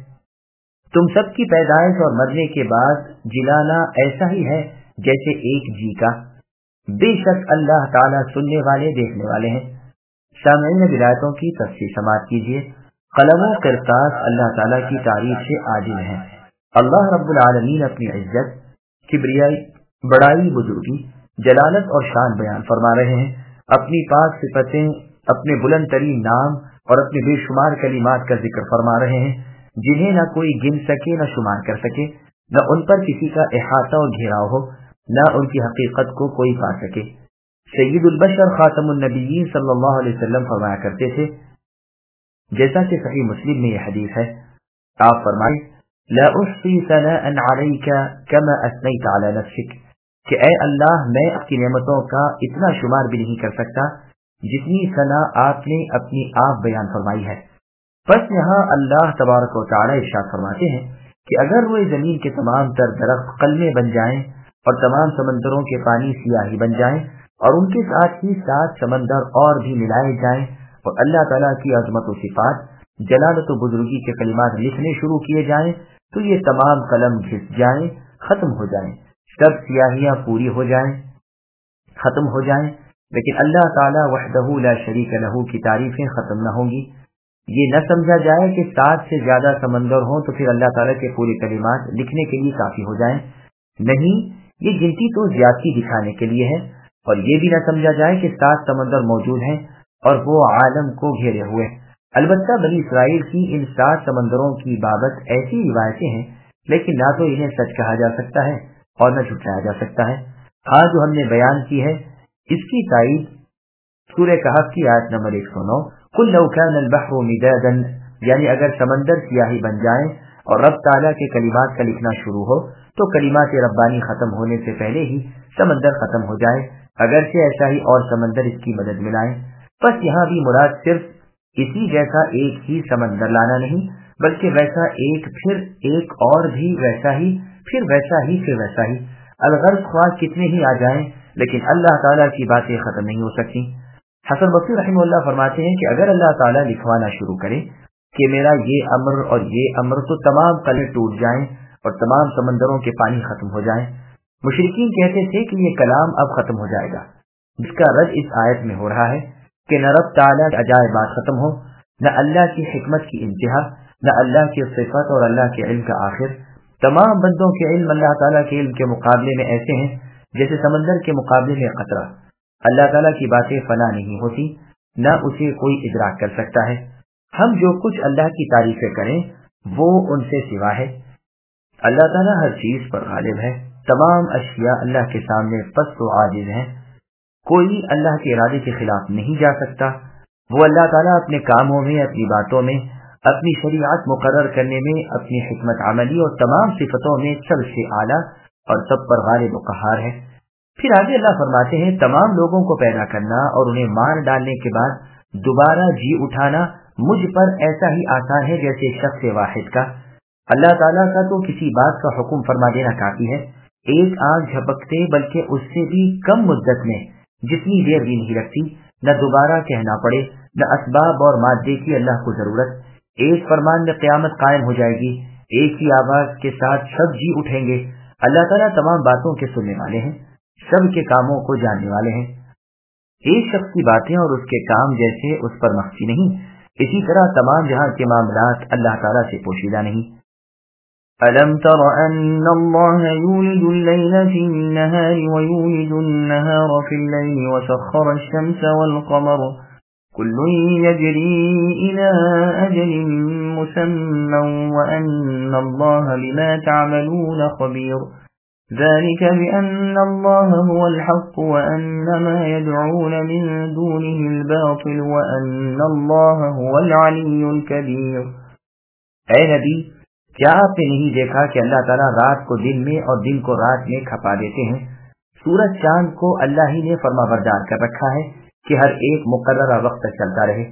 تم سب کی پیدائش اور مرنے کے بعد جلانا ایسا ہی ہے جیسے ایک جی کا. بے شک اللہ تعالیٰ سننے والے دیکھنے والے ہیں. سامعین ولایتوں کی تفصیل سماعت کیجیے. قلم و قرطاس اللہ تعالیٰ کی تعریف سے عاجز ہیں. اللہ رب العالمین اپنی عزت، کبریائی، بڑائی، بزرگی، جلالت اور شان بیان فرما رہے ہیں. اپنی پاک صفتیں، اپنے بلند ترین نام اور اپنے بے شمار کلمات کا ذکر فرما رہے ہیں جنہیں نہ کوئی گن سکے نہ شمار کر سکے، نہ ان پر کسی کا احاطہ اور گھیراؤ ہو، نہ ان کی حقیقت کو کوئی پا سکے. سید البشر خاتم النبیین صلی اللہ علیہ وسلم فرمایا کرتے تھے، جیسا کہ صحیح مسلم میں یہ حدیث ہے، آپ فرمائیں لا احصی ثناء علیک کما اثنیت علی نفسک، کہ اے اللہ میں آپ کی نعمتوں کا اتنا شمار بھی نہیں کر سکتا جتنی ثنا آپ نے اپنی آپ بیان فرمائی ہے. بس یہاں اللہ تبارک و تعالی ارشاد فرماتے ہیں کہ اگر وہ زمین کے تمام تر درخت قلمیں بن جائیں اور تمام سمندروں کے پانی سیاہی بن جائیں اور ان کے ساتھ ہی 7 سمندر اور بھی ملائے جائیں اور اللہ تعالیٰ کی عظمت و صفات، جلالت و بزرگی کے کلمات لکھنے شروع کیے جائیں تو یہ تمام قلم گھس جائیں، ختم ہو جائیں، سب سیاہیاں پوری ہو جائیں، ختم ہو جائیں، لیکن اللہ تعالیٰ وحدہ لا شریک لہ کی تعریفیں ختم نہ ہوں گی. یہ نہ سمجھا جائے کہ 7 سے زیادہ سمندر ہوں تو پھر اللہ تعالیٰ کے پورے کلمات لکھنے کے لیے کافی ہو جائیں. نہیں، یہ گنتی تو زیادتی دکھانے کے لیے ہے. اور یہ بھی نہ سمجھا جائے کہ 7 سمندر موجود ہیں اور وہ عالم کو گھیرے ہوئے. البتہ بنی اسرائیل کی ان 7 سمندروں کی بابت ایسی روایتیں ہیں، لیکن نہ تو انہیں سچ کہا جا سکتا ہے اور نہ جھٹلایا جا سکتا ہے. ہاں جو ہم نے بیان کی ہے اس کی تائید سورہ کہف کی آیت نمبر 109 قل لو كان البحر مدادا، یعنی اگر سمندر سیاہی بن جائیں اور رب تعالیٰ کے کلمات کا لکھنا شروع ہو تو کلمات ربانی ختم ہونے سے پہلے ہی سمندر ختم ہو جائے، اگرچہ ایسا ہی اور سمندر اس کی مدد ملائیں. بس یہاں بھی مراد صرف اسی جیسا ایک ہی سمندر لانا نہیں، بلکہ ویسا ایک پھر ایک اور بھی ویسا ہی پھر ویسا ہی پھر ویسا ہی۔ الغرض خواہ کتنے ہی آ جائیں لیکن اللہ تعالیٰ کی باتیں ختم نہیں ہو سکتی۔ حسن بصری رحمہ اللہ فرماتے ہیں کہ اگر اللہ تعالیٰ لکھوانا شروع کرے کہ میرا یہ امر اور یہ امر، تو تمام قلعے ٹوٹ جائیں اور تمام سمندروں کے پانی ختم ہو جائیں۔ مشرکین کہتے تھے کہ یہ کلام اب ختم ہو جائے گا، جس کا رد اس آیت میں ہو رہا ہے کہ نہ رب تعالیٰ کے عجائبات ختم ہو، نہ اللہ کی حکمت کی انتہا، نہ اللہ کی صفت اور اللہ کے علم کا آخر۔ تمام بندوں کے علم اللہ تعالیٰ کے علم کے مقابلے میں ایسے ہیں جیسے سمندر کے مقابلے میں قطرہ۔ اللہ تعالیٰ کی باتیں فنا نہیں ہوتی، نہ اسے کوئی ادراک کر سکتا ہے۔ ہم جو کچھ اللہ کی تعریفیں کریں وہ ان سے سوا ہے۔ اللہ تعالیٰ ہر چیز پر غالب ہے، تمام اشیاء اللہ کے سامنے پست و عاجز ہیں، کوئی اللہ کے ارادے کے خلاف نہیں جا سکتا۔ وہ اللہ تعالیٰ اپنے کاموں میں، اپنی باتوں میں، اپنی شریعت مقرر کرنے میں، اپنی حکمت عملی اور تمام صفتوں میں سب سے اعلیٰ اور سب پر غالب و قہار ہے۔ پھر آگے اللہ فرماتے ہیں تمام لوگوں کو پیدا کرنا اور انہیں مار ڈالنے کے بعد دوبارہ جی اٹھانا مجھ پر ایسا ہی آسان ہے جیسے شخص واحد کا۔ اللہ تعالیٰ کا تو کسی بات کا حکم فرما دینا کافی ہے، ایک آنکھ جھپکتے بلکہ اس سے بھی کم مدت میں، جتنی دیر بھی نہیں لگتی، نہ دوبارہ کہنا پڑے، نہ اسباب اور مادے کی اللہ کو ضرورت۔ ایک فرمان میں قیامت قائم ہو جائے گی، ایک ہی آواز کے ساتھ سب جی اٹھیں گے۔ اللہ تعالیٰ تمام باتوں کے سننے والے ہیں، سب کے کاموں کو جاننے والے ہیں۔ ایک شخص کی باتیں اور اس کے کام جیسے اس پر مخفی نہیں، اسی طرح تمام جہاں کے معاملات اللہ تعالیٰ سے پوشیدہ نہیں۔ أَلَمْ تَرَ أَنَّ اللَّهَ يُولِجُ اللَّيْلَ فِي النَّهَارِ وَيُولِجُ النَّهَارَ فِي اللَّيْلِ وَسَخَّرَ الشَّمْسَ وَالْقَمَرَ كُلٌّ يَجْرِي إِلَى أَجَلٍ مُّسَمًّى وَأَنَّ اللَّهَ بِمَا تَعْمَلُونَ خَبِيرٌ ذَلِكَ بِأَنَّ اللَّهَ هُوَ الْحَقُّ وَأَنَّ مَا يَدْعُونَ مِن دُونِهِ الْبَاطِلُ وَأَنَّ اللَّهَ هُوَ الْعَلِيُّ الْكَبِيرُ۔ اے نبی، کیا آپ نے نہیں دیکھا کہ اللہ تعالیٰ رات کو دن میں اور دن کو رات میں کھپا دیتے ہیں؟ سورج چاند کو اللہ ہی نے فرما بردار کر رکھا ہے کہ ہر ایک مقررہ وقت تک چلتا رہے۔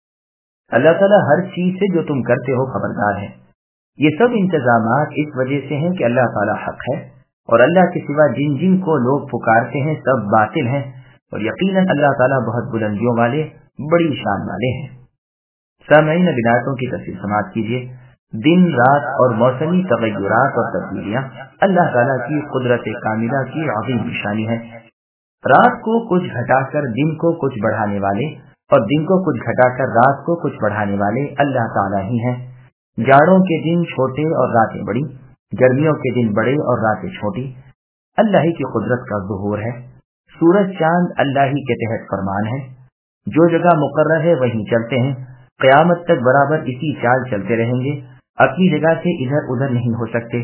اللہ تعالیٰ ہر چیز سے جو تم کرتے ہو خبردار ہے۔ یہ سب انتظامات اس وجہ سے ہیں کہ اللہ تعالیٰ حق ہے اور اللہ کے سوا جن جن کو لوگ پکارتے ہیں سب باطل ہیں، اور یقیناً اللہ تعالیٰ بہت بلندیوں والے، بڑی شان والے ہیں۔ سامعین، بناتوں کی تفصیل سماعت کیجیے۔ دن رات اور موسمی تغیرات اور تبدیلیاں اللہ تعالیٰ کی قدرت کاملہ کی عظیم نشانی ہے۔ رات کو کچھ گھٹا کر دن کو کچھ بڑھانے والے اور دن کو کچھ گھٹا کر رات کو کچھ بڑھانے والے اللہ تعالیٰ ہی ہیں۔ جاڑوں کے دن چھوٹے اور راتیں بڑی، گرمیوں کے دن بڑے اور راتیں چھوٹی، اللہ ہی کی قدرت کا ظہور ہے۔ سورج چاند اللہ ہی کے تحت فرمان ہے، جو جگہ مقرر ہے وہیں چلتے ہیں، قیامت تک برابر اسی چال چلتے رہیں گے، اپنی جگہ سے ادھر ادھر نہیں ہو سکتے۔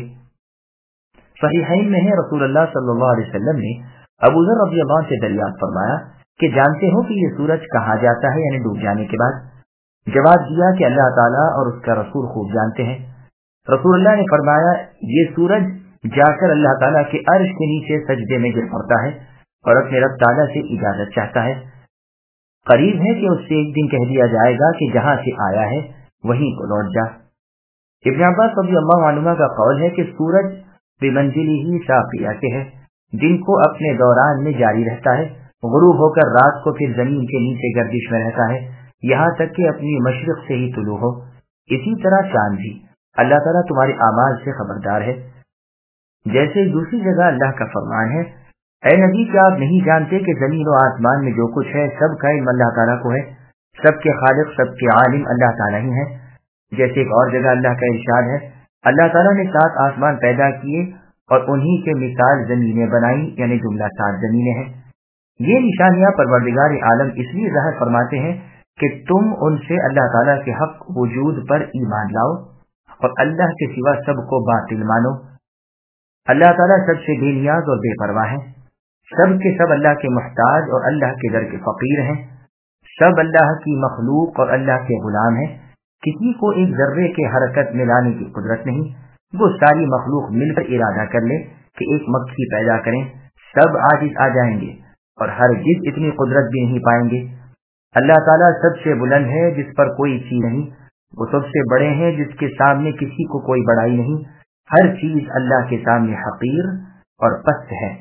صحیحین میں ہے، رسول اللہ صلی اللہ علیہ وسلم نے ابو ذر رضی اللہ عنہ سے دریافت فرمایا کہ جانتے ہو کہ یہ سورج کہاں جاتا ہے یعنی ڈوب جانے کے بعد؟ جواب دیا کہ اللہ تعالیٰ اور اس کا رسول خوب جانتے ہیں۔ رسول اللہ نے فرمایا یہ سورج جا کر اللہ تعالیٰ کے عرش کے نیچے سجدے میں گر پڑتا ہے اور اپنے رب تعالیٰ سے اجازت چاہتا ہے۔ قریب ہے کہ اس سے ایک دن کہہ دیا جائے گا کہ جہاں سے آیا ہے وہیں کو لوٹ جا۔ ابن عباس رضی اللہ عنہما کا قول ہے کہ سورج بمنزلہ ساقیہ کے ہے، دن کو اپنے دوران میں جاری رہتا ہے، غروب ہو کر رات کو پھر زمین کے نیچے گردش میں رہتا ہے یہاں تک کہ اپنی مشرق سے ہی طلوع ہو۔ اسی طرح چاند بھی، اللہ تعالیٰ تمہارے اعمال سے خبردار ہے۔ جیسے دوسری جگہ اللہ کا فرمان ہے، اے نبی کیا آپ نہیں جانتے کہ زمین و آسمان میں جو کچھ ہے سب کا علم اللہ تعالیٰ کو ہے، سب کے خالق سب کے عالم اللہ تعالیٰ ہی ہے۔ جیسے ایک اور جگہ اللہ کا ارشاد ہے، اللہ تعالیٰ نے 7 آسمان پیدا کیے اور انہی کے مثال زمینیں بنائی، یعنی جملہ 7 زمینیں ہیں۔ یہ نشانیاں پروردگار عالم اس لیے ظاہر فرماتے ہیں کہ تم ان سے اللہ تعالیٰ کے حق وجود پر ایمان لاؤ اور اللہ کے سوا سب کو باطل مانو۔ اللہ تعالیٰ سب سے بے نیاز اور بے پرواہ ہے، سب کے سب اللہ کے محتاج اور اللہ کے در کے فقیر ہیں، سب اللہ کی مخلوق اور اللہ کے غلام ہیں۔ کسی کو ایک ذرے کے حرکت میں لانے کی قدرت نہیں، وہ ساری مخلوق مل کر ارادہ کر لے کہ ایک مکھی پیدا کریں، سب عاجز آ جائیں گے اور ہرگز اتنی قدرت بھی نہیں پائیں گے۔ اللہ تعالیٰ سب سے بلند ہے جس پر کوئی چیز نہیں، وہ سب سے بڑے ہیں جس کے سامنے کسی کو کوئی بڑائی نہیں، ہر چیز اللہ کے سامنے حقیر اور پست ہے۔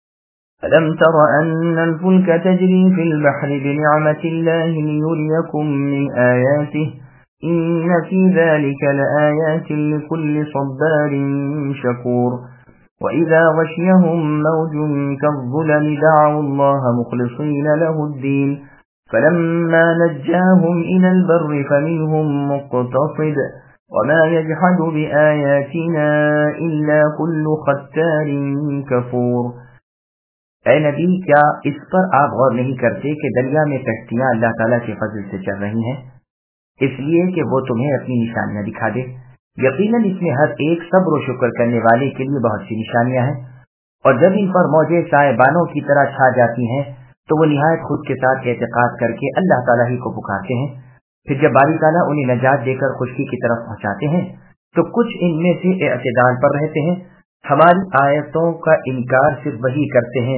ألم تر أن الفلك تجري في البحر بنعمة الله ليريكم من آياته إن في ذلك لآيات لكل صبار شكور وإذا غشيهم موج كالظلل دعوا الله مخلصين له الدين فلما نجاهم إلى البر فمنهم مقتصد وما يجحد بآياتنا إلا كل ختار كفور۔ اے نبی، کیا اس پر آپ غور نہیں کرتے کہ دریا میں کشتیاں اللہ تعالیٰ کے فضل سے چل رہی ہیں، اس لیے کہ وہ تمہیں اپنی نشانیاں دکھا دے؟ یقیناً اس میں ہر ایک صبر و شکر کرنے والے کے لیے بہت سی نشانیاں ہیں، اور جب ان پر موجیں سائبانوں کی طرح چھا جاتی ہیں تو وہ نہایت خود کے ساتھ اعتقاد کر کے اللہ تعالیٰ ہی کو پکارتے ہیں۔ پھر جب باری تعالیٰ انہیں نجات دے کر خشکی کی طرف پہنچاتے ہیں تو کچھ ان میں سے اعتدال پر رہتے ہیں، ہماری آیتوں کا انکار صرف وہی کرتے ہیں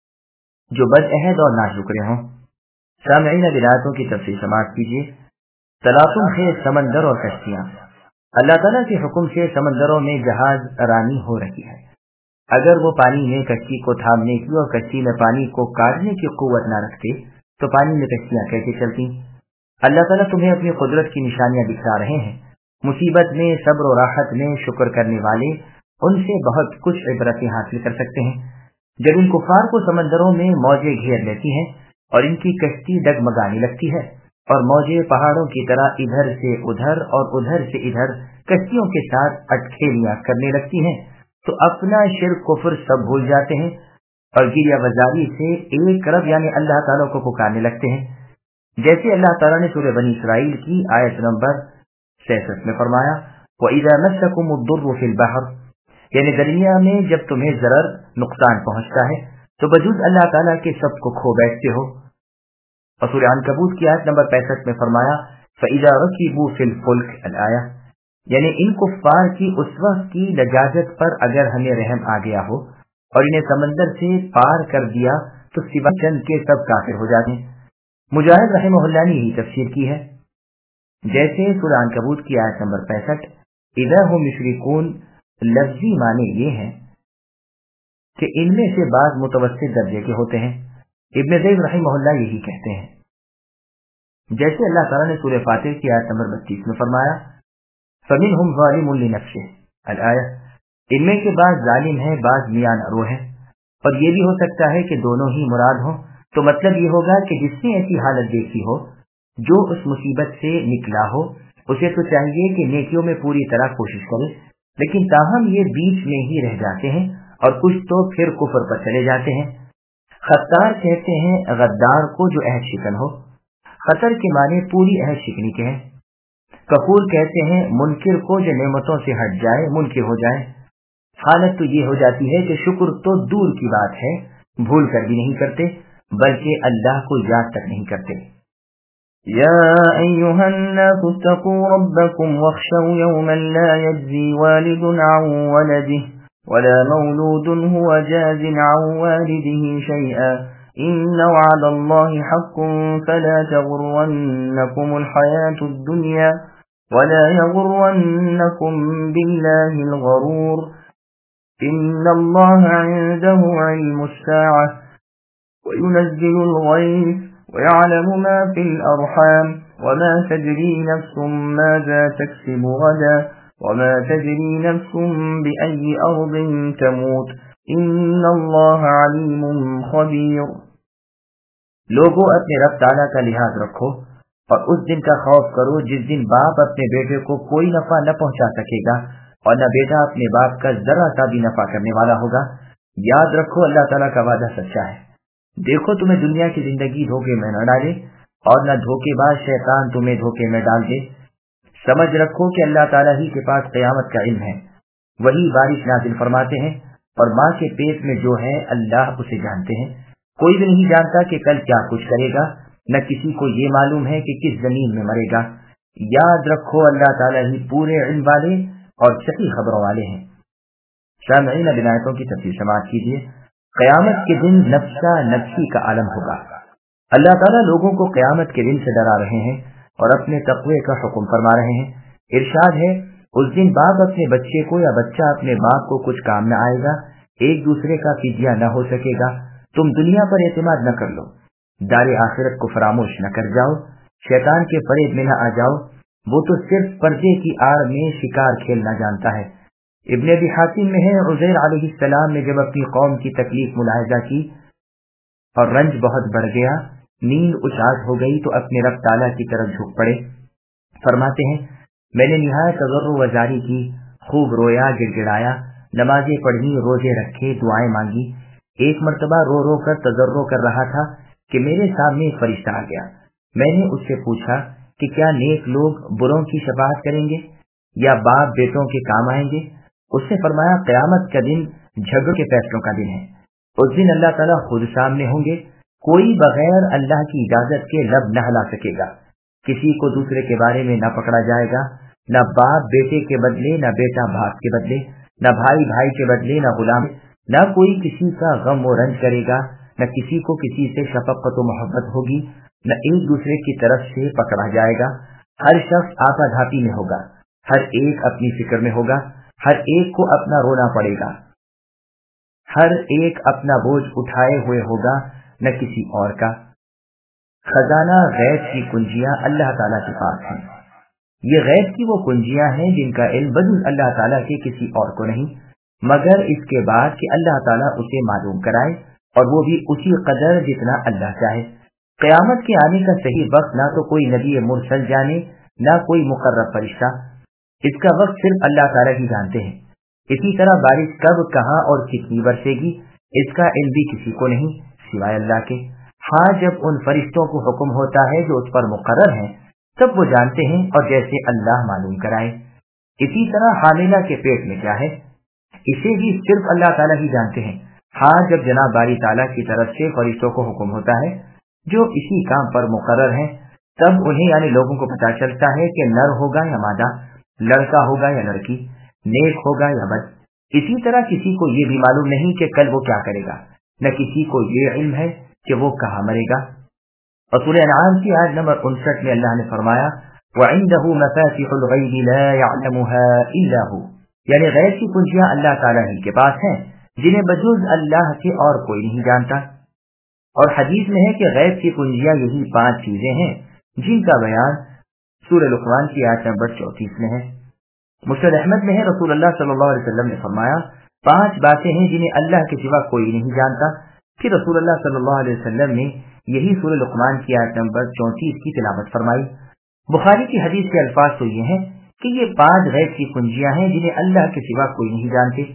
جو بد عہد اور ناشکرے ہوں۔ سامعین، آیتوں کی تفصیل سماعت کیجیے۔ تلاطم خیز سمندر اور کشتیاں۔ اللہ تعالیٰ کے حکم سے سمندروں میں جہاز رانی ہو رہی ہے۔ اگر وہ پانی میں کشتی کو تھامنے کی اور کشتی میں پانی کو کاٹنے کی قوت نہ رکھتے تو پانی میں کشتیاں کیسے چلتی؟ اللہ تعالیٰ تمہیں اپنی قدرت کی نشانیاں دکھا رہے ہیں۔ مصیبت میں، صبر و راحت میں شکر کرنے والے ان سے بہت کچھ عبرتیں حاصل کر سکتے ہیں۔ جب ان کفار کو سمندروں میں موجیں گھیر لیتی ہیں اور ان کی کشتی ڈگمگانے لگتی ہے اور موجیں پہاڑوں کی طرح ادھر سے ادھر اور ادھر سے ادھر کشتیوں کے ساتھ اٹکھیلیاں کرنے لگتی ہیں تو اپنا شرک کفر سب بھول جاتے ہیں اور گریہ وزاری سے ایک رب یعنی اللہ تعالیٰ کو پکارنے لگتے ہیں، جیسے اللہ تعالیٰ نے سورہ بنی اسرائیل کی آیت نمبر 66 میں فرمایا، وَإِذَا مَسَّكُمُ الضُّرُّ فِي الْبَحْرِ، یعنی دریا میں جب تمہیں ضرر نقصان پہنچتا ہے تو بجوز اللہ تعالیٰ کے سب کو کھو بیٹھتے ہو۔ اور سورہ عنکبوت کی آیت نمبر 65 میں فرمایا، فَإِذَا رَكِبُوا فِي الْفُلْكِ الآیہ، یعنی ان کفار کی اس وقت کی لجاجت پر اگر ہمیں رحم آ گیا ہو اور انہیں سمندر سے پار کر دیا تو سوائے چند کے سب کافر ہو جاتے ہیں۔ مجاہد رحمہ اللہ نے یہی تفسیر کی ہے، جیسے سورہ عنکبوت کی آیت نمبر 65، اذا هم یشرکون، لفظی معنی یہ ہیں کہ ان میں سے بعض متوسط درجے کے ہوتے ہیں۔ ابن زید رحمہ اللہ یہی کہتے ہیں، جیسے اللہ تعالیٰ نے سورہ فاتر کی آیت نمبر 32 میں فرمایا، فَمِنْهُمْ ظَالِمٌ لِنَفْسِهِ الآیہ، ان میں کے بعض ظالم ہیں، بعض میان رو ہیں، اور یہ بھی ہو سکتا ہے کہ دونوں ہی مراد ہوں، تو مطلب یہ ہوگا کہ جس نے ایسی حالت دیکھی ہو، جو اس مصیبت سے نکلا ہو، اسے تو چاہیے کہ نیکیوں میں پوری طرح کوشش کرے، لیکن تاہم یہ بیچ میں ہی رہ جاتے ہیں اور کچھ تو پھر کفر پر چلے جاتے ہیں۔ خطار کہتے ہیں غدار کو جو عہد شکن ہو، خطر کے معنی پوری عہد شکنی کے ہیں۔ کفور کہتے ہیں منکر کو جو نعمتوں سے ہٹ جائے، منکر ہو جائے۔ حالت تو یہ ہو جاتی ہے کہ شکر تو دور کی بات ہے، بھول کر بھی نہیں کرتے، بلکہ اللہ کو یاد تک نہیں کرتے۔ يا أيها الناس اتقوا ربكم واخشوا يوما لا يجزي والد عن ولده ولا مولود هو جاز عن والده شيئا إن وعد الله حق فلا تغرنكم الحياة الدنيا ولا يغرنكم بالله الغرور إن الله عنده علم الساعة وينزل الغيث ويعلم ما في الأرحام وما تدري نفس ماذا تكسب غدا وما تدري نفس بأي أرض تموت إن الله عليم خبير۔ لوگوں، اپنے رب تعالیٰ کا لحاظ رکھو اور اس دن کا خوف کرو جس دن باپ اپنے بیٹے کو کوئی نفع نہ پہنچا سکے گا اور نہ بیٹا اپنے باپ کا ذرا سا بھی نفع کرنے والا ہوگا۔ یاد رکھو اللہ تعالیٰ کا وعدہ سچا ہے۔ دیکھو تمہیں دنیا کی زندگی دھوکے میں نہ ڈالے اور نہ دھوکے باز شیطان تمہیں دھوکے میں ڈال دے۔ سمجھ رکھو کہ اللہ تعالیٰ ہی کے پاس قیامت کا علم ہے، وہی بارش نازل فرماتے ہیں اور ماں کے پیٹ میں جو ہے اللہ اسے جانتے ہیں۔ کوئی بھی نہیں جانتا کہ کل کیا کچھ کرے گا، نہ کسی کو یہ معلوم ہے کہ کس زمین میں مرے گا۔ یاد رکھو اللہ تعالیٰ ہی پورے علم والے اور صحیح خبروں والے ہیں۔ سامعین، آیتوں کی تفصیل سماعت کیجیے۔ قیامت کے دن نفسا نفسی کا عالم ہوگا، اللہ تعالیٰ لوگوں کو قیامت کے دن سے ڈرا رہے ہیں اور اپنے تقوی کا حکم فرما رہے ہیں۔ ارشاد ہے، اس دن باپ اپنے بچے کو یا بچہ اپنے باپ کو کچھ کام نہ آئے گا، ایک دوسرے کا فدیہ نہ ہو سکے گا۔ تم دنیا پر اعتماد نہ کر لو، دار آخرت کو فراموش نہ کر جاؤ، شیطان کے فریب میں نہ آ جاؤ، وہ تو صرف پردے کی آڑ میں شکار کھیلنا جانتا ہے۔ ابن ابی حاتم میں ہے، عزیر علیہ السلام نے جب اپنی قوم کی تکلیف ملاحظہ کی اور رنج بہت بڑھ گیا، نیند اچاٹ ہو گئی تو اپنے رب تعالیٰ کی طرف جھک پڑے۔ فرماتے ہیں، میں نے نہایت تضرع و زاری کی، خوب رویا، گڑ گڑایا، نمازیں پڑھی، روزے رکھے، دعائیں مانگی۔ ایک مرتبہ رو رو کر تضرع کر رہا تھا کہ میرے سامنے ایک فرشتہ آ گیا۔ میں نے اس سے پوچھا کہ کیا نیک لوگ بروں کی شفاعت کریں گے یا باپ بیٹوں کے کام آئیں گے؟ اس نے فرمایا، قیامت کا دن جھگڑوں کے فیصلوں کا دن ہے۔ اس دن اللہ تعالیٰ خود سامنے ہوں گے، کوئی بغیر اللہ کی اجازت کے لب نہ ہلا سکے گا، کسی کو دوسرے کے بارے میں نہ پکڑا جائے گا، نہ باپ بیٹے کے بدلے، نہ بیٹا باپ کے بدلے، نہ بھائی بھائی کے بدلے، نہ غلام، نہ کوئی کسی کا غم و رنج کرے گا، نہ کسی کو کسی سے شفقت و محبت ہوگی، نہ ایک دوسرے کی طرف سے پکڑا جائے گا۔ ہر شخص آپا دھاپی میں ہوگا، ہر ایک اپنی فکر میں ہوگا، ہر ایک کو اپنا رونا پڑے گا، ہر ایک اپنا بوجھ اٹھائے ہوئے ہوگا، نہ کسی اور کا۔ خزانہ غیب کی کنجیاں اللہ تعالیٰ کے پاس ہیں۔ یہ غیب کی وہ کنجیاں ہیں جن کا علم بجز اللہ تعالیٰ کے کسی اور کو نہیں، مگر اس کے بعد کہ اللہ تعالیٰ اسے معلوم کرائے، اور وہ بھی اسی قدر جتنا اللہ چاہے۔ قیامت کے آنے کا صحیح وقت نہ تو کوئی نبی مرسل جانے، نہ کوئی مقرب فرشتہ، اس کا وقت صرف اللہ تعالیٰ ہی جانتے ہیں۔ اسی طرح بارش کب، کہاں اور کتنی برسے گی، اس کا علم بھی کسی کو نہیں سوائے اللہ کے۔ ہاں، جب ان فرشتوں کو حکم ہوتا ہے جو اس پر مقرر ہیں، تب وہ جانتے ہیں، اور جیسے اللہ معلوم کرائے۔ اسی طرح حاملہ کے پیٹ میں کیا ہے، اسے بھی صرف اللہ تعالیٰ ہی جانتے ہیں۔ ہاں، جب جناب باری تعالیٰ کی طرف سے فرشتوں کو حکم ہوتا ہے جو اسی کام پر مقرر ہیں، تب انہیں یعنی لوگوں کو پتہ چلتا ہے کہ نر ہوگا یا مادہ، لڑکا ہوگا یا لڑکی، نیک ہوگا یا بد۔ اسی طرح کسی کو یہ بھی معلوم نہیں کہ کل وہ کیا کرے گا، نہ کسی کو یہ علم ہے کہ وہ کہاں مرے گا۔ اور سورہ انعام کی آیت نمبر 59 میں اللہ نے فرمایا، وَعِندَهُ مَفَاتِحُ الْغَيْبِ لَا يَعْلَمُهَا إِلَّا هُوَ، یعنی غیب کی کنجیاں اللہ تعالیٰ ہی کے پاس ہیں، جنہیں بجز اللہ کے اور کوئی نہیں جانتا۔ اور حدیث میں ہے کہ غیب کی کنجیاں یہی 5 چیزیں ہیں جن کا بیان سورہ لقمان کی آیت نمبر 34 میں ہے۔ مسند احمد میں ہے، رسول اللہ صلی اللہ علیہ وسلم نے فرمایا، 5 باتیں ہیں جنہیں اللہ کے سوا کوئی نہیں جانتا۔ پھر رسول اللہ صلی اللہ علیہ وسلم نے یہی سورہ لقمان کی آیت نمبر 34 کی تلاوت فرمائی۔ بخاری کی حدیث کے الفاظ تو یہ ہیں کہ یہ 5 غیب کی کنجیاں ہیں جنہیں اللہ کے سوا کوئی نہیں جانتے۔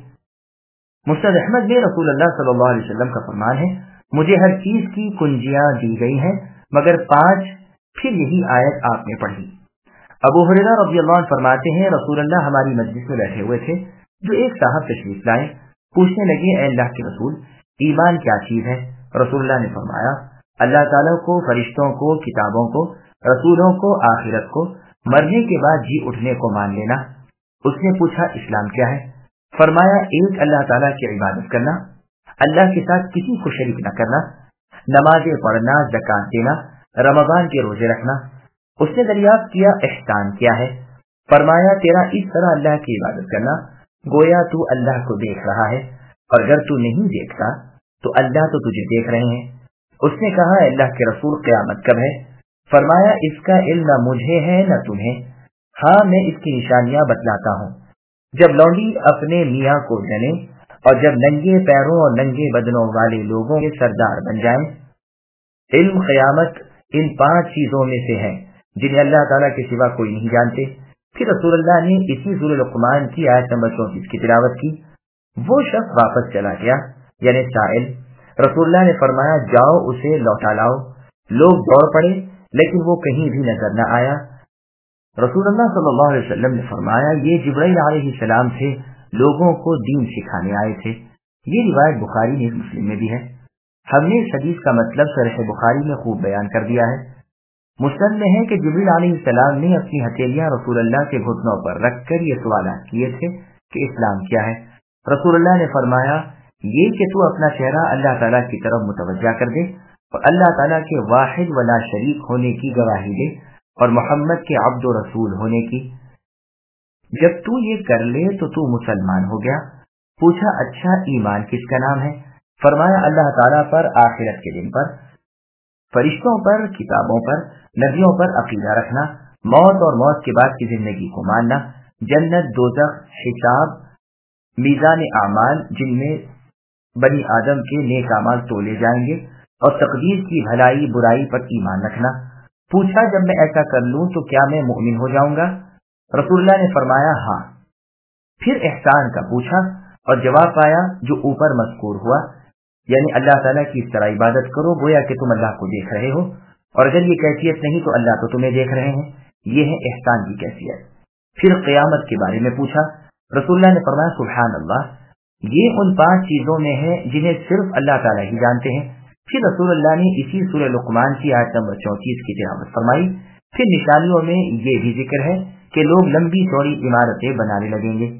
مسند احمد میں رسول اللہ صلی اللہ علیہ وسلم کا فرمان ہے، مجھے ہر چیز کی کنجیاں دی گئی ہیں مگر 5، پھر یہی آیت آپ نے پڑھی۔ ابو ہریرہ رضی اللہ عنہ فرماتے ہیں، رسول اللہ ہماری مجلس میں بیٹھے ہوئے تھے، جو ایک صاحب تشریف لائے، پوچھنے لگے، اے اللہ کے رسول، ایمان کیا چیز ہے؟ رسول اللہ نے فرمایا، اللہ تعالیٰ کو، فرشتوں کو، کتابوں کو، رسولوں کو، آخرت کو، مرنے کے بعد جی اٹھنے کو مان لینا۔ اس نے پوچھا، اسلام کیا ہے؟ فرمایا، ایک اللہ تعالیٰ کی عبادت کرنا، اللہ کے ساتھ کسی کو شریک نہ کرنا، نمازیں پڑھنا، زکات دینا، رمضان کے روزے رکھنا۔ اس نے دریافت کیا، احسان کیا ہے؟ فرمایا، تیرا اس طرح اللہ کی عبادت کرنا گویا تو اللہ کو دیکھ رہا ہے، اور اگر تو نہیں دیکھتا تو اللہ تو تجھے دیکھ رہے ہیں۔ اس نے کہا، اللہ کے رسول، قیامت کب ہے؟ فرمایا، اس کا علم نہ مجھے ہے نہ تمہیں، ہاں میں اس کی نشانیاں بتلاتا ہوں۔ جب لونڈی اپنے میاں کو جنے، اور جب ننگے پیروں اور ننگے بدنوں والے لوگوں کے سردار بن جائیں۔ علم قیامت ان 5 چیزوں میں سے ہے جنہیں اللہ تعالیٰ کے سوا کوئی نہیں جانتے۔ پھر رسول اللہ نے اسی سورہ لقمان کی آیت نمبر 34 کی تلاوت کی۔ وہ شخص واپس چلا گیا، یعنی سائل۔ رسول اللہ نے فرمایا، جاؤ اسے لوٹا لاؤ۔ لوگ دوڑ پڑے لیکن وہ کہیں بھی نظر نہ آیا۔ رسول اللہ صلی اللہ علیہ وسلم نے فرمایا، یہ جبرائیل علیہ السلام تھے، لوگوں کو دین سکھانے آئے تھے۔ یہ روایت بخاری میں، مسلم میں بھی ہے۔ ہم نے اس حدیث کا مطلب شرح بخاری میں خوب بیان کر دیا ہے۔ مسند میں ہے کہ جبرائیل علیہ السلام نے اپنی ہتھیلیاں رسول اللہ کے گھٹنوں پر رکھ کر یہ سوالات کیے تھے کہ اسلام کیا ہے؟ رسول اللہ نے فرمایا، یہ کہ تو اپنا چہرہ اللہ تعالیٰ کی طرف متوجہ کر دے اور اللہ تعالیٰ کے واحد ولا شریک ہونے کی گواہی دے اور محمد کے عبد و رسول ہونے کی۔ جب تو یہ کر لے تو تو مسلمان ہو گیا۔ پوچھا اچھا ایمان کس کا نام ہے؟ فرمایا اللہ تعالیٰ پر، آخرت کے دن پر، فرشتوں پر، کتابوں پر، نبیوں پر عقیدہ رکھنا، موت اور موت کے بعد کی زندگی کو ماننا، جنت، دوزخ، حساب، میزان اعمال جن میں بنی آدم کے نیک اعمال تولے جائیں گے، اور تقدیر کی بھلائی برائی پر ایمان رکھنا۔ پوچھا جب میں ایسا کر لوں تو کیا میں مومن ہو جاؤں گا؟ رسول اللہ نے فرمایا ہاں۔ پھر احسان کا پوچھا اور جواب پایا جو اوپر مذکور ہوا، یعنی اللہ تعالیٰ کی اس طرح عبادت کرو گویا کہ تم اللہ کو دیکھ رہے ہو، اور اگر یہ کیفیت نہیں تو اللہ تو تمہیں دیکھ رہے ہیں۔ یہ ہے احسان کی کیفیت۔ پھر قیامت کے بارے میں پوچھا، رسول اللہ نے فرمایا سبحان اللہ، یہ ان 5 چیزوں میں ہے جنہیں صرف اللہ تعالیٰ ہی جانتے ہیں۔ پھر رسول اللہ نے اسی سورہ لقمان کی آیت نمبر 34 کی تلاوت فرمائی۔ پھر نشانیوں میں یہ بھی ذکر ہے کہ لوگ لمبی چوڑی عمارتیں بنانے لگیں گے۔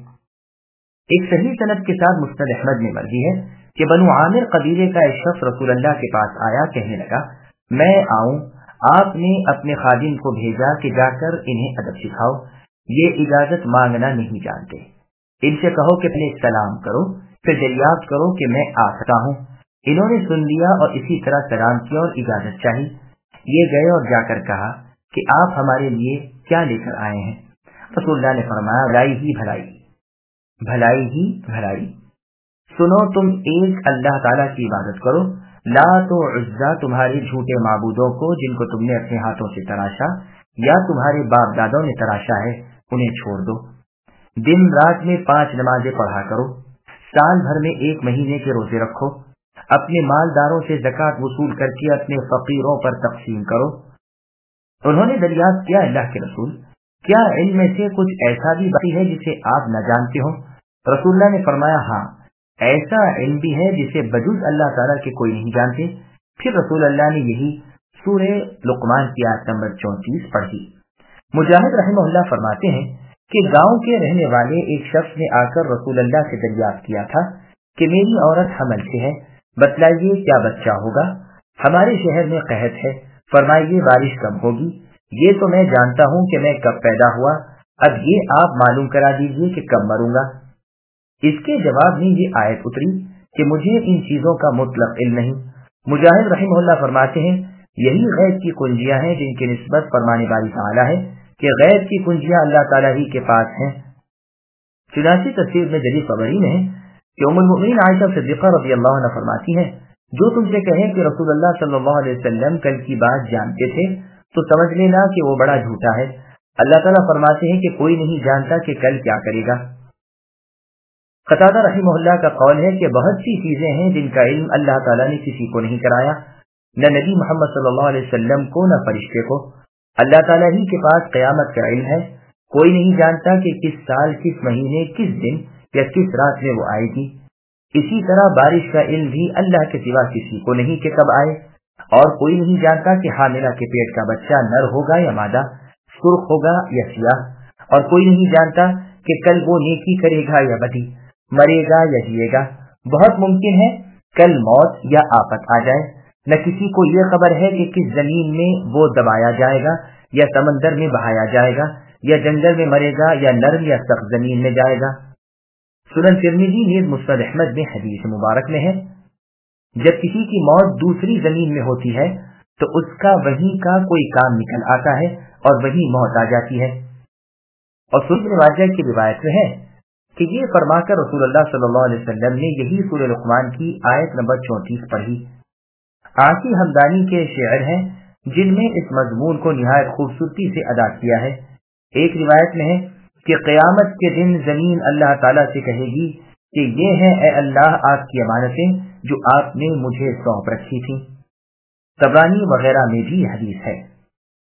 ایک صحیح سند کے ساتھ مسند احمد میں مروی ہے کہ بنو عامر قبیلے کا ایک شخص رسول اللہ کے پاس آیا، کہنے لگا میں آؤں؟ آپ نے اپنے خادم کو بھیجا کہ جا کر انہیں ادب سکھاؤ، یہ اجازت مانگنا نہیں جانتے، ان سے کہو کہ پہلے سلام کرو پھر دریافت کرو کہ میں آ سکتا ہوں۔ انہوں نے سن لیا اور اسی طرح سلام کیا اور اجازت چاہی۔ یہ گئے اور جا کر کہا کہ آپ ہمارے لیے کیا لے کر آئے ہیں؟ رسول اللہ نے فرمایا بھلائی ہی بھلائی، بھلائی ہی بھلائی۔ سنو تم ایک اللہ تعالیٰ کی عبادت کرو، لات و عزا تمہارے جھوٹے معبودوں کو جن کو تم نے اپنے ہاتھوں سے تراشا یا تمہارے باپ دادوں نے تراشا ہے انہیں چھوڑ دو۔ دن رات میں 5 نمازیں پڑھا کرو، سال بھر میں 1 مہینے کے روزے رکھو، اپنے مالداروں سے زکوٰۃ وصول کر کے اپنے فقیروں پر تقسیم کرو۔ انہوں نے دریافت کیا اللہ کے رسول، کیا علم میں سے کچھ ایسا بھی باقی ہے جسے آپ نہ جانتے ہو؟ رسول اللہ نے فرمایا ہاں، ایسا علم بھی ہے جسے بجز اللہ تعالیٰ کے کوئی نہیں جانتے۔ پھر رسول اللہ نے یہی سورہ لقمان کی آیت نمبر 34 پڑھی۔ مجاہد رحمہ اللہ فرماتے ہیں کہ گاؤں کے رہنے والے ایک شخص نے آ کر رسول اللہ سے دریافت کیا تھا کہ میری عورت حمل سے ہے، بتلائیے کیا بچہ ہوگا؟ ہمارے شہر میں قحط ہے، فرمائیے بارش کب ہوگی؟ یہ تو میں جانتا ہوں کہ میں کب پیدا ہوا، اب یہ آپ معلوم کرا دیجئے کہ کب مروں گا۔ اس کے جواب میں یہ آیت اتری کہ مجھے ان چیزوں کا مطلق علم نہیں۔ مجاہد رحمہ اللہ فرماتے ہیں یہی غیب کی کنجیاں ہیں جن کی نسبت فرمانے والی تعالیٰ ہے کہ غیب کی کنجیاں اللہ تعالیٰ ہی کے پاس ہیں۔ چنانچہ تفسیر میں جدید خبری میں کہ ام المؤمنین عائشہ صدیقہ رضی اللہ عنہ فرماتی ہیں جو تم سے کہیں کہ رسول اللہ صلی اللہ علیہ وسلم کل کی بات جانتے تھے تو سمجھ لینا کہ وہ بڑا جھوٹا ہے۔ اللہ تعالیٰ فرماتے ہیں کہ کوئی نہیں جانتا کہ کل کیا کرے گا۔ قتادہ رحمہ اللہ کا قول ہے کہ بہت سی چیزیں ہیں جن کا علم اللہ تعالیٰ نے کسی کو نہیں کرایا، نہ نبی محمد صلی اللہ علیہ وسلم کو نہ فرشتے کو۔ اللہ تعالیٰ ہی کے پاس قیامت کا علم ہے، کوئی نہیں جانتا کہ کس سال، کس مہینے، کس دن یا کس رات میں وہ آئے گی۔ اسی طرح بارش کا علم بھی اللہ کے سوا کسی کو نہیں کہ کب آئے، اور کوئی نہیں جانتا کہ حاملہ کے پیٹ کا بچہ نر ہوگا یا مادہ، سرخ ہوگا یا سیاہ، اور کوئی نہیں جانتا کہ کل وہ نیکی کرے گا یا بدی، مرے گا یا جیے گا۔ بہت ممکن ہے کل موت یا آفت آ جائے، نہ کسی کو یہ خبر ہے کہ کس زمین میں وہ دبایا جائے گا یا سمندر میں بہایا جائے گا یا جنگل میں مرے گا یا نرم یا سخت زمین میں جائے گا۔ سنن ترمذی نیز مسند احمد میں حدیث مبارک میں ہے جب کسی کی موت دوسری زمین میں ہوتی ہے تو اس کا وہیں کا کوئی کام نکل آتا ہے اور وہیں موت آ جاتی ہے۔ اور سنن ابن ماجہ کی روایت میں ہے کہ یہ فرما کر رسول اللہ صلی اللہ علیہ وسلم نے یہی سورہ لقمان کی آیت نمبر 34 پڑھی۔ عاصی ہمدانی کے شعر ہیں جن میں اس مضمون کو نہایت خوبصورتی سے ادا کیا ہے۔ ایک روایت میں ہے کہ قیامت کے دن زمین اللہ تعالیٰ سے کہے گی کہ یہ ہے اے اللہ آپ کی امانتیں جو آپ نے مجھے سونپ رکھی تھیں۔ طبرانی وغیرہ میں بھی حدیث ہے۔